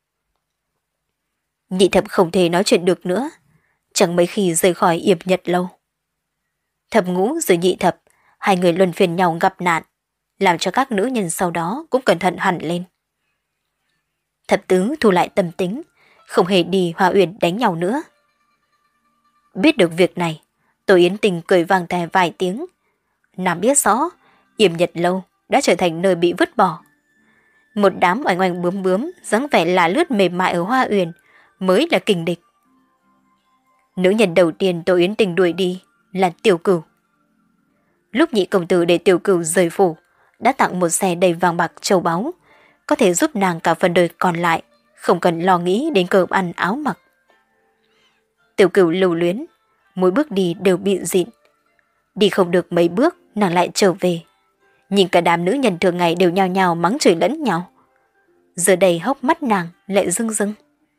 Nhị Thập không thể nói chuyện được nữa, chẳng mấy khi rời khỏi yểm nhật lâu. Thập Ngũ rồi Nhị Thập, hai người luân phiên nhau gặp nạn, làm cho các nữ nhân sau đó cũng cẩn thận hẳn lên. Thập Tứ thu lại tâm tính, không hề đi Hoa Uyển đánh nhau nữa. Biết được việc này, Tô Yến Tình cười vang tai vài tiếng. Nàng biết rõ, yểm nhật lâu đã trở thành nơi bị vứt bỏ. Một đám oanh oanh bướm bướm, dáng vẻ là lướt mềm mại ở Hoa Uyển mới là kình địch. Nữ nhân đầu tiên Tô Yến Tình đuổi đi là Tiểu Cửu. Lúc nhị công tử để Tiểu Cửu rời phủ, đã tặng một xe đầy vàng bạc châu báu, có thể giúp nàng cả phần đời còn lại, không cần lo nghĩ đến cơm ăn áo mặc. Tiểu Cửu lưu luyến, mỗi bước đi đều bị dịn. Đi không được mấy bước, nàng lại trở về. Nhìn cả đám nữ nhân thường ngày đều nhao nhao mắng chửi lẫn nhau. Giờ đây hốc mắt nàng lại rưng rưng.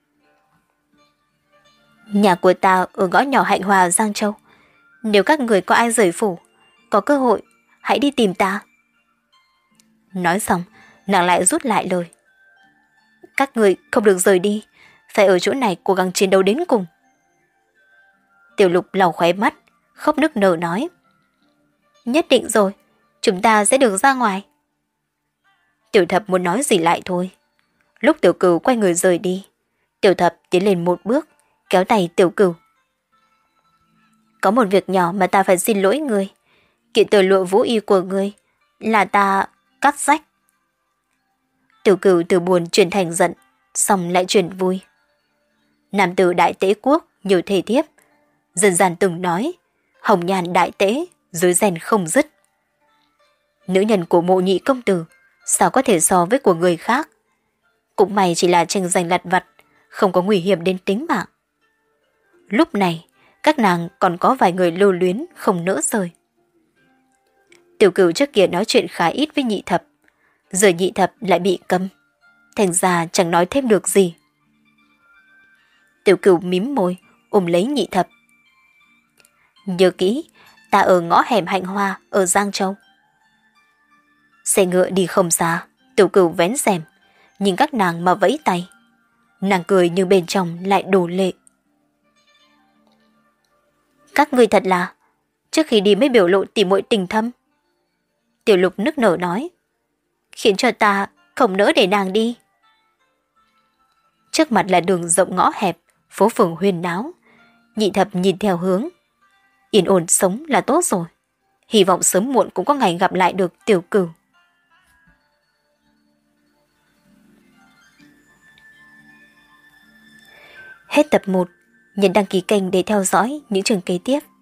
Nhà của ta ở ngõ nhỏ Hạnh Hòa Giang Châu. Nếu các người có ai rời phủ, có cơ hội, hãy đi tìm ta. Nói xong, nàng lại rút lại lời. Các người không được rời đi, phải ở chỗ này cố gắng chiến đấu đến cùng. Tiểu Lục lau khóe mắt, khóc nức nở nói. Nhất định rồi, chúng ta sẽ được ra ngoài. Tiểu Thập muốn nói gì lại thôi. Lúc Tiểu Cửu quay người rời đi, Tiểu Thập tiến lên một bước, kéo tay Tiểu Cửu. Có một việc nhỏ mà ta phải xin lỗi ngươi. Kiện tờ lụa vũ y của ngươi là ta cắt rách. Tiểu Cửu từ buồn chuyển thành giận, xong lại chuyển vui. Nam tử đại tế quốc nhiều thề thiếp, dân gian từng nói, hồng nhan đại tế, dưới rèn không dứt. Nữ nhân của Mộ Nhị công tử sao có thể so với của người khác? Cũng may chỉ là tranh giành lặt vặt, không có nguy hiểm đến tính mạng. Lúc này, các nàng còn có vài người lưu luyến không nỡ rời. Tiểu Cửu trước kia nói chuyện khá ít với Nhị Thập, giờ Nhị Thập lại bị câm, thành ra chẳng nói thêm được gì. Tiểu Cửu mím môi, ôm lấy Nhị Thập. Nhớ kỹ, ta ở ngõ hẻm Hạnh Hoa ở Giang Châu. Xe ngựa đi không xa, Tiểu Cửu vén rèm, nhìn các nàng mà vẫy tay. Nàng cười nhưng bên trong lại đổ lệ. Các ngươi thật là, trước khi đi mới biểu lộ tỉ muội tình thâm. Tiểu Lục nức nở nói, khiến cho ta không nỡ để nàng đi. Trước mặt là đường rộng ngõ hẹp, phố phường huyên náo. Nhị Thập nhìn theo hướng. Yên ổn sống là tốt rồi. Hy vọng sớm muộn cũng có ngày gặp lại được Tiểu Cửu. Hết tập một. Nhấn đăng ký kênh để theo dõi những chương kế tiếp.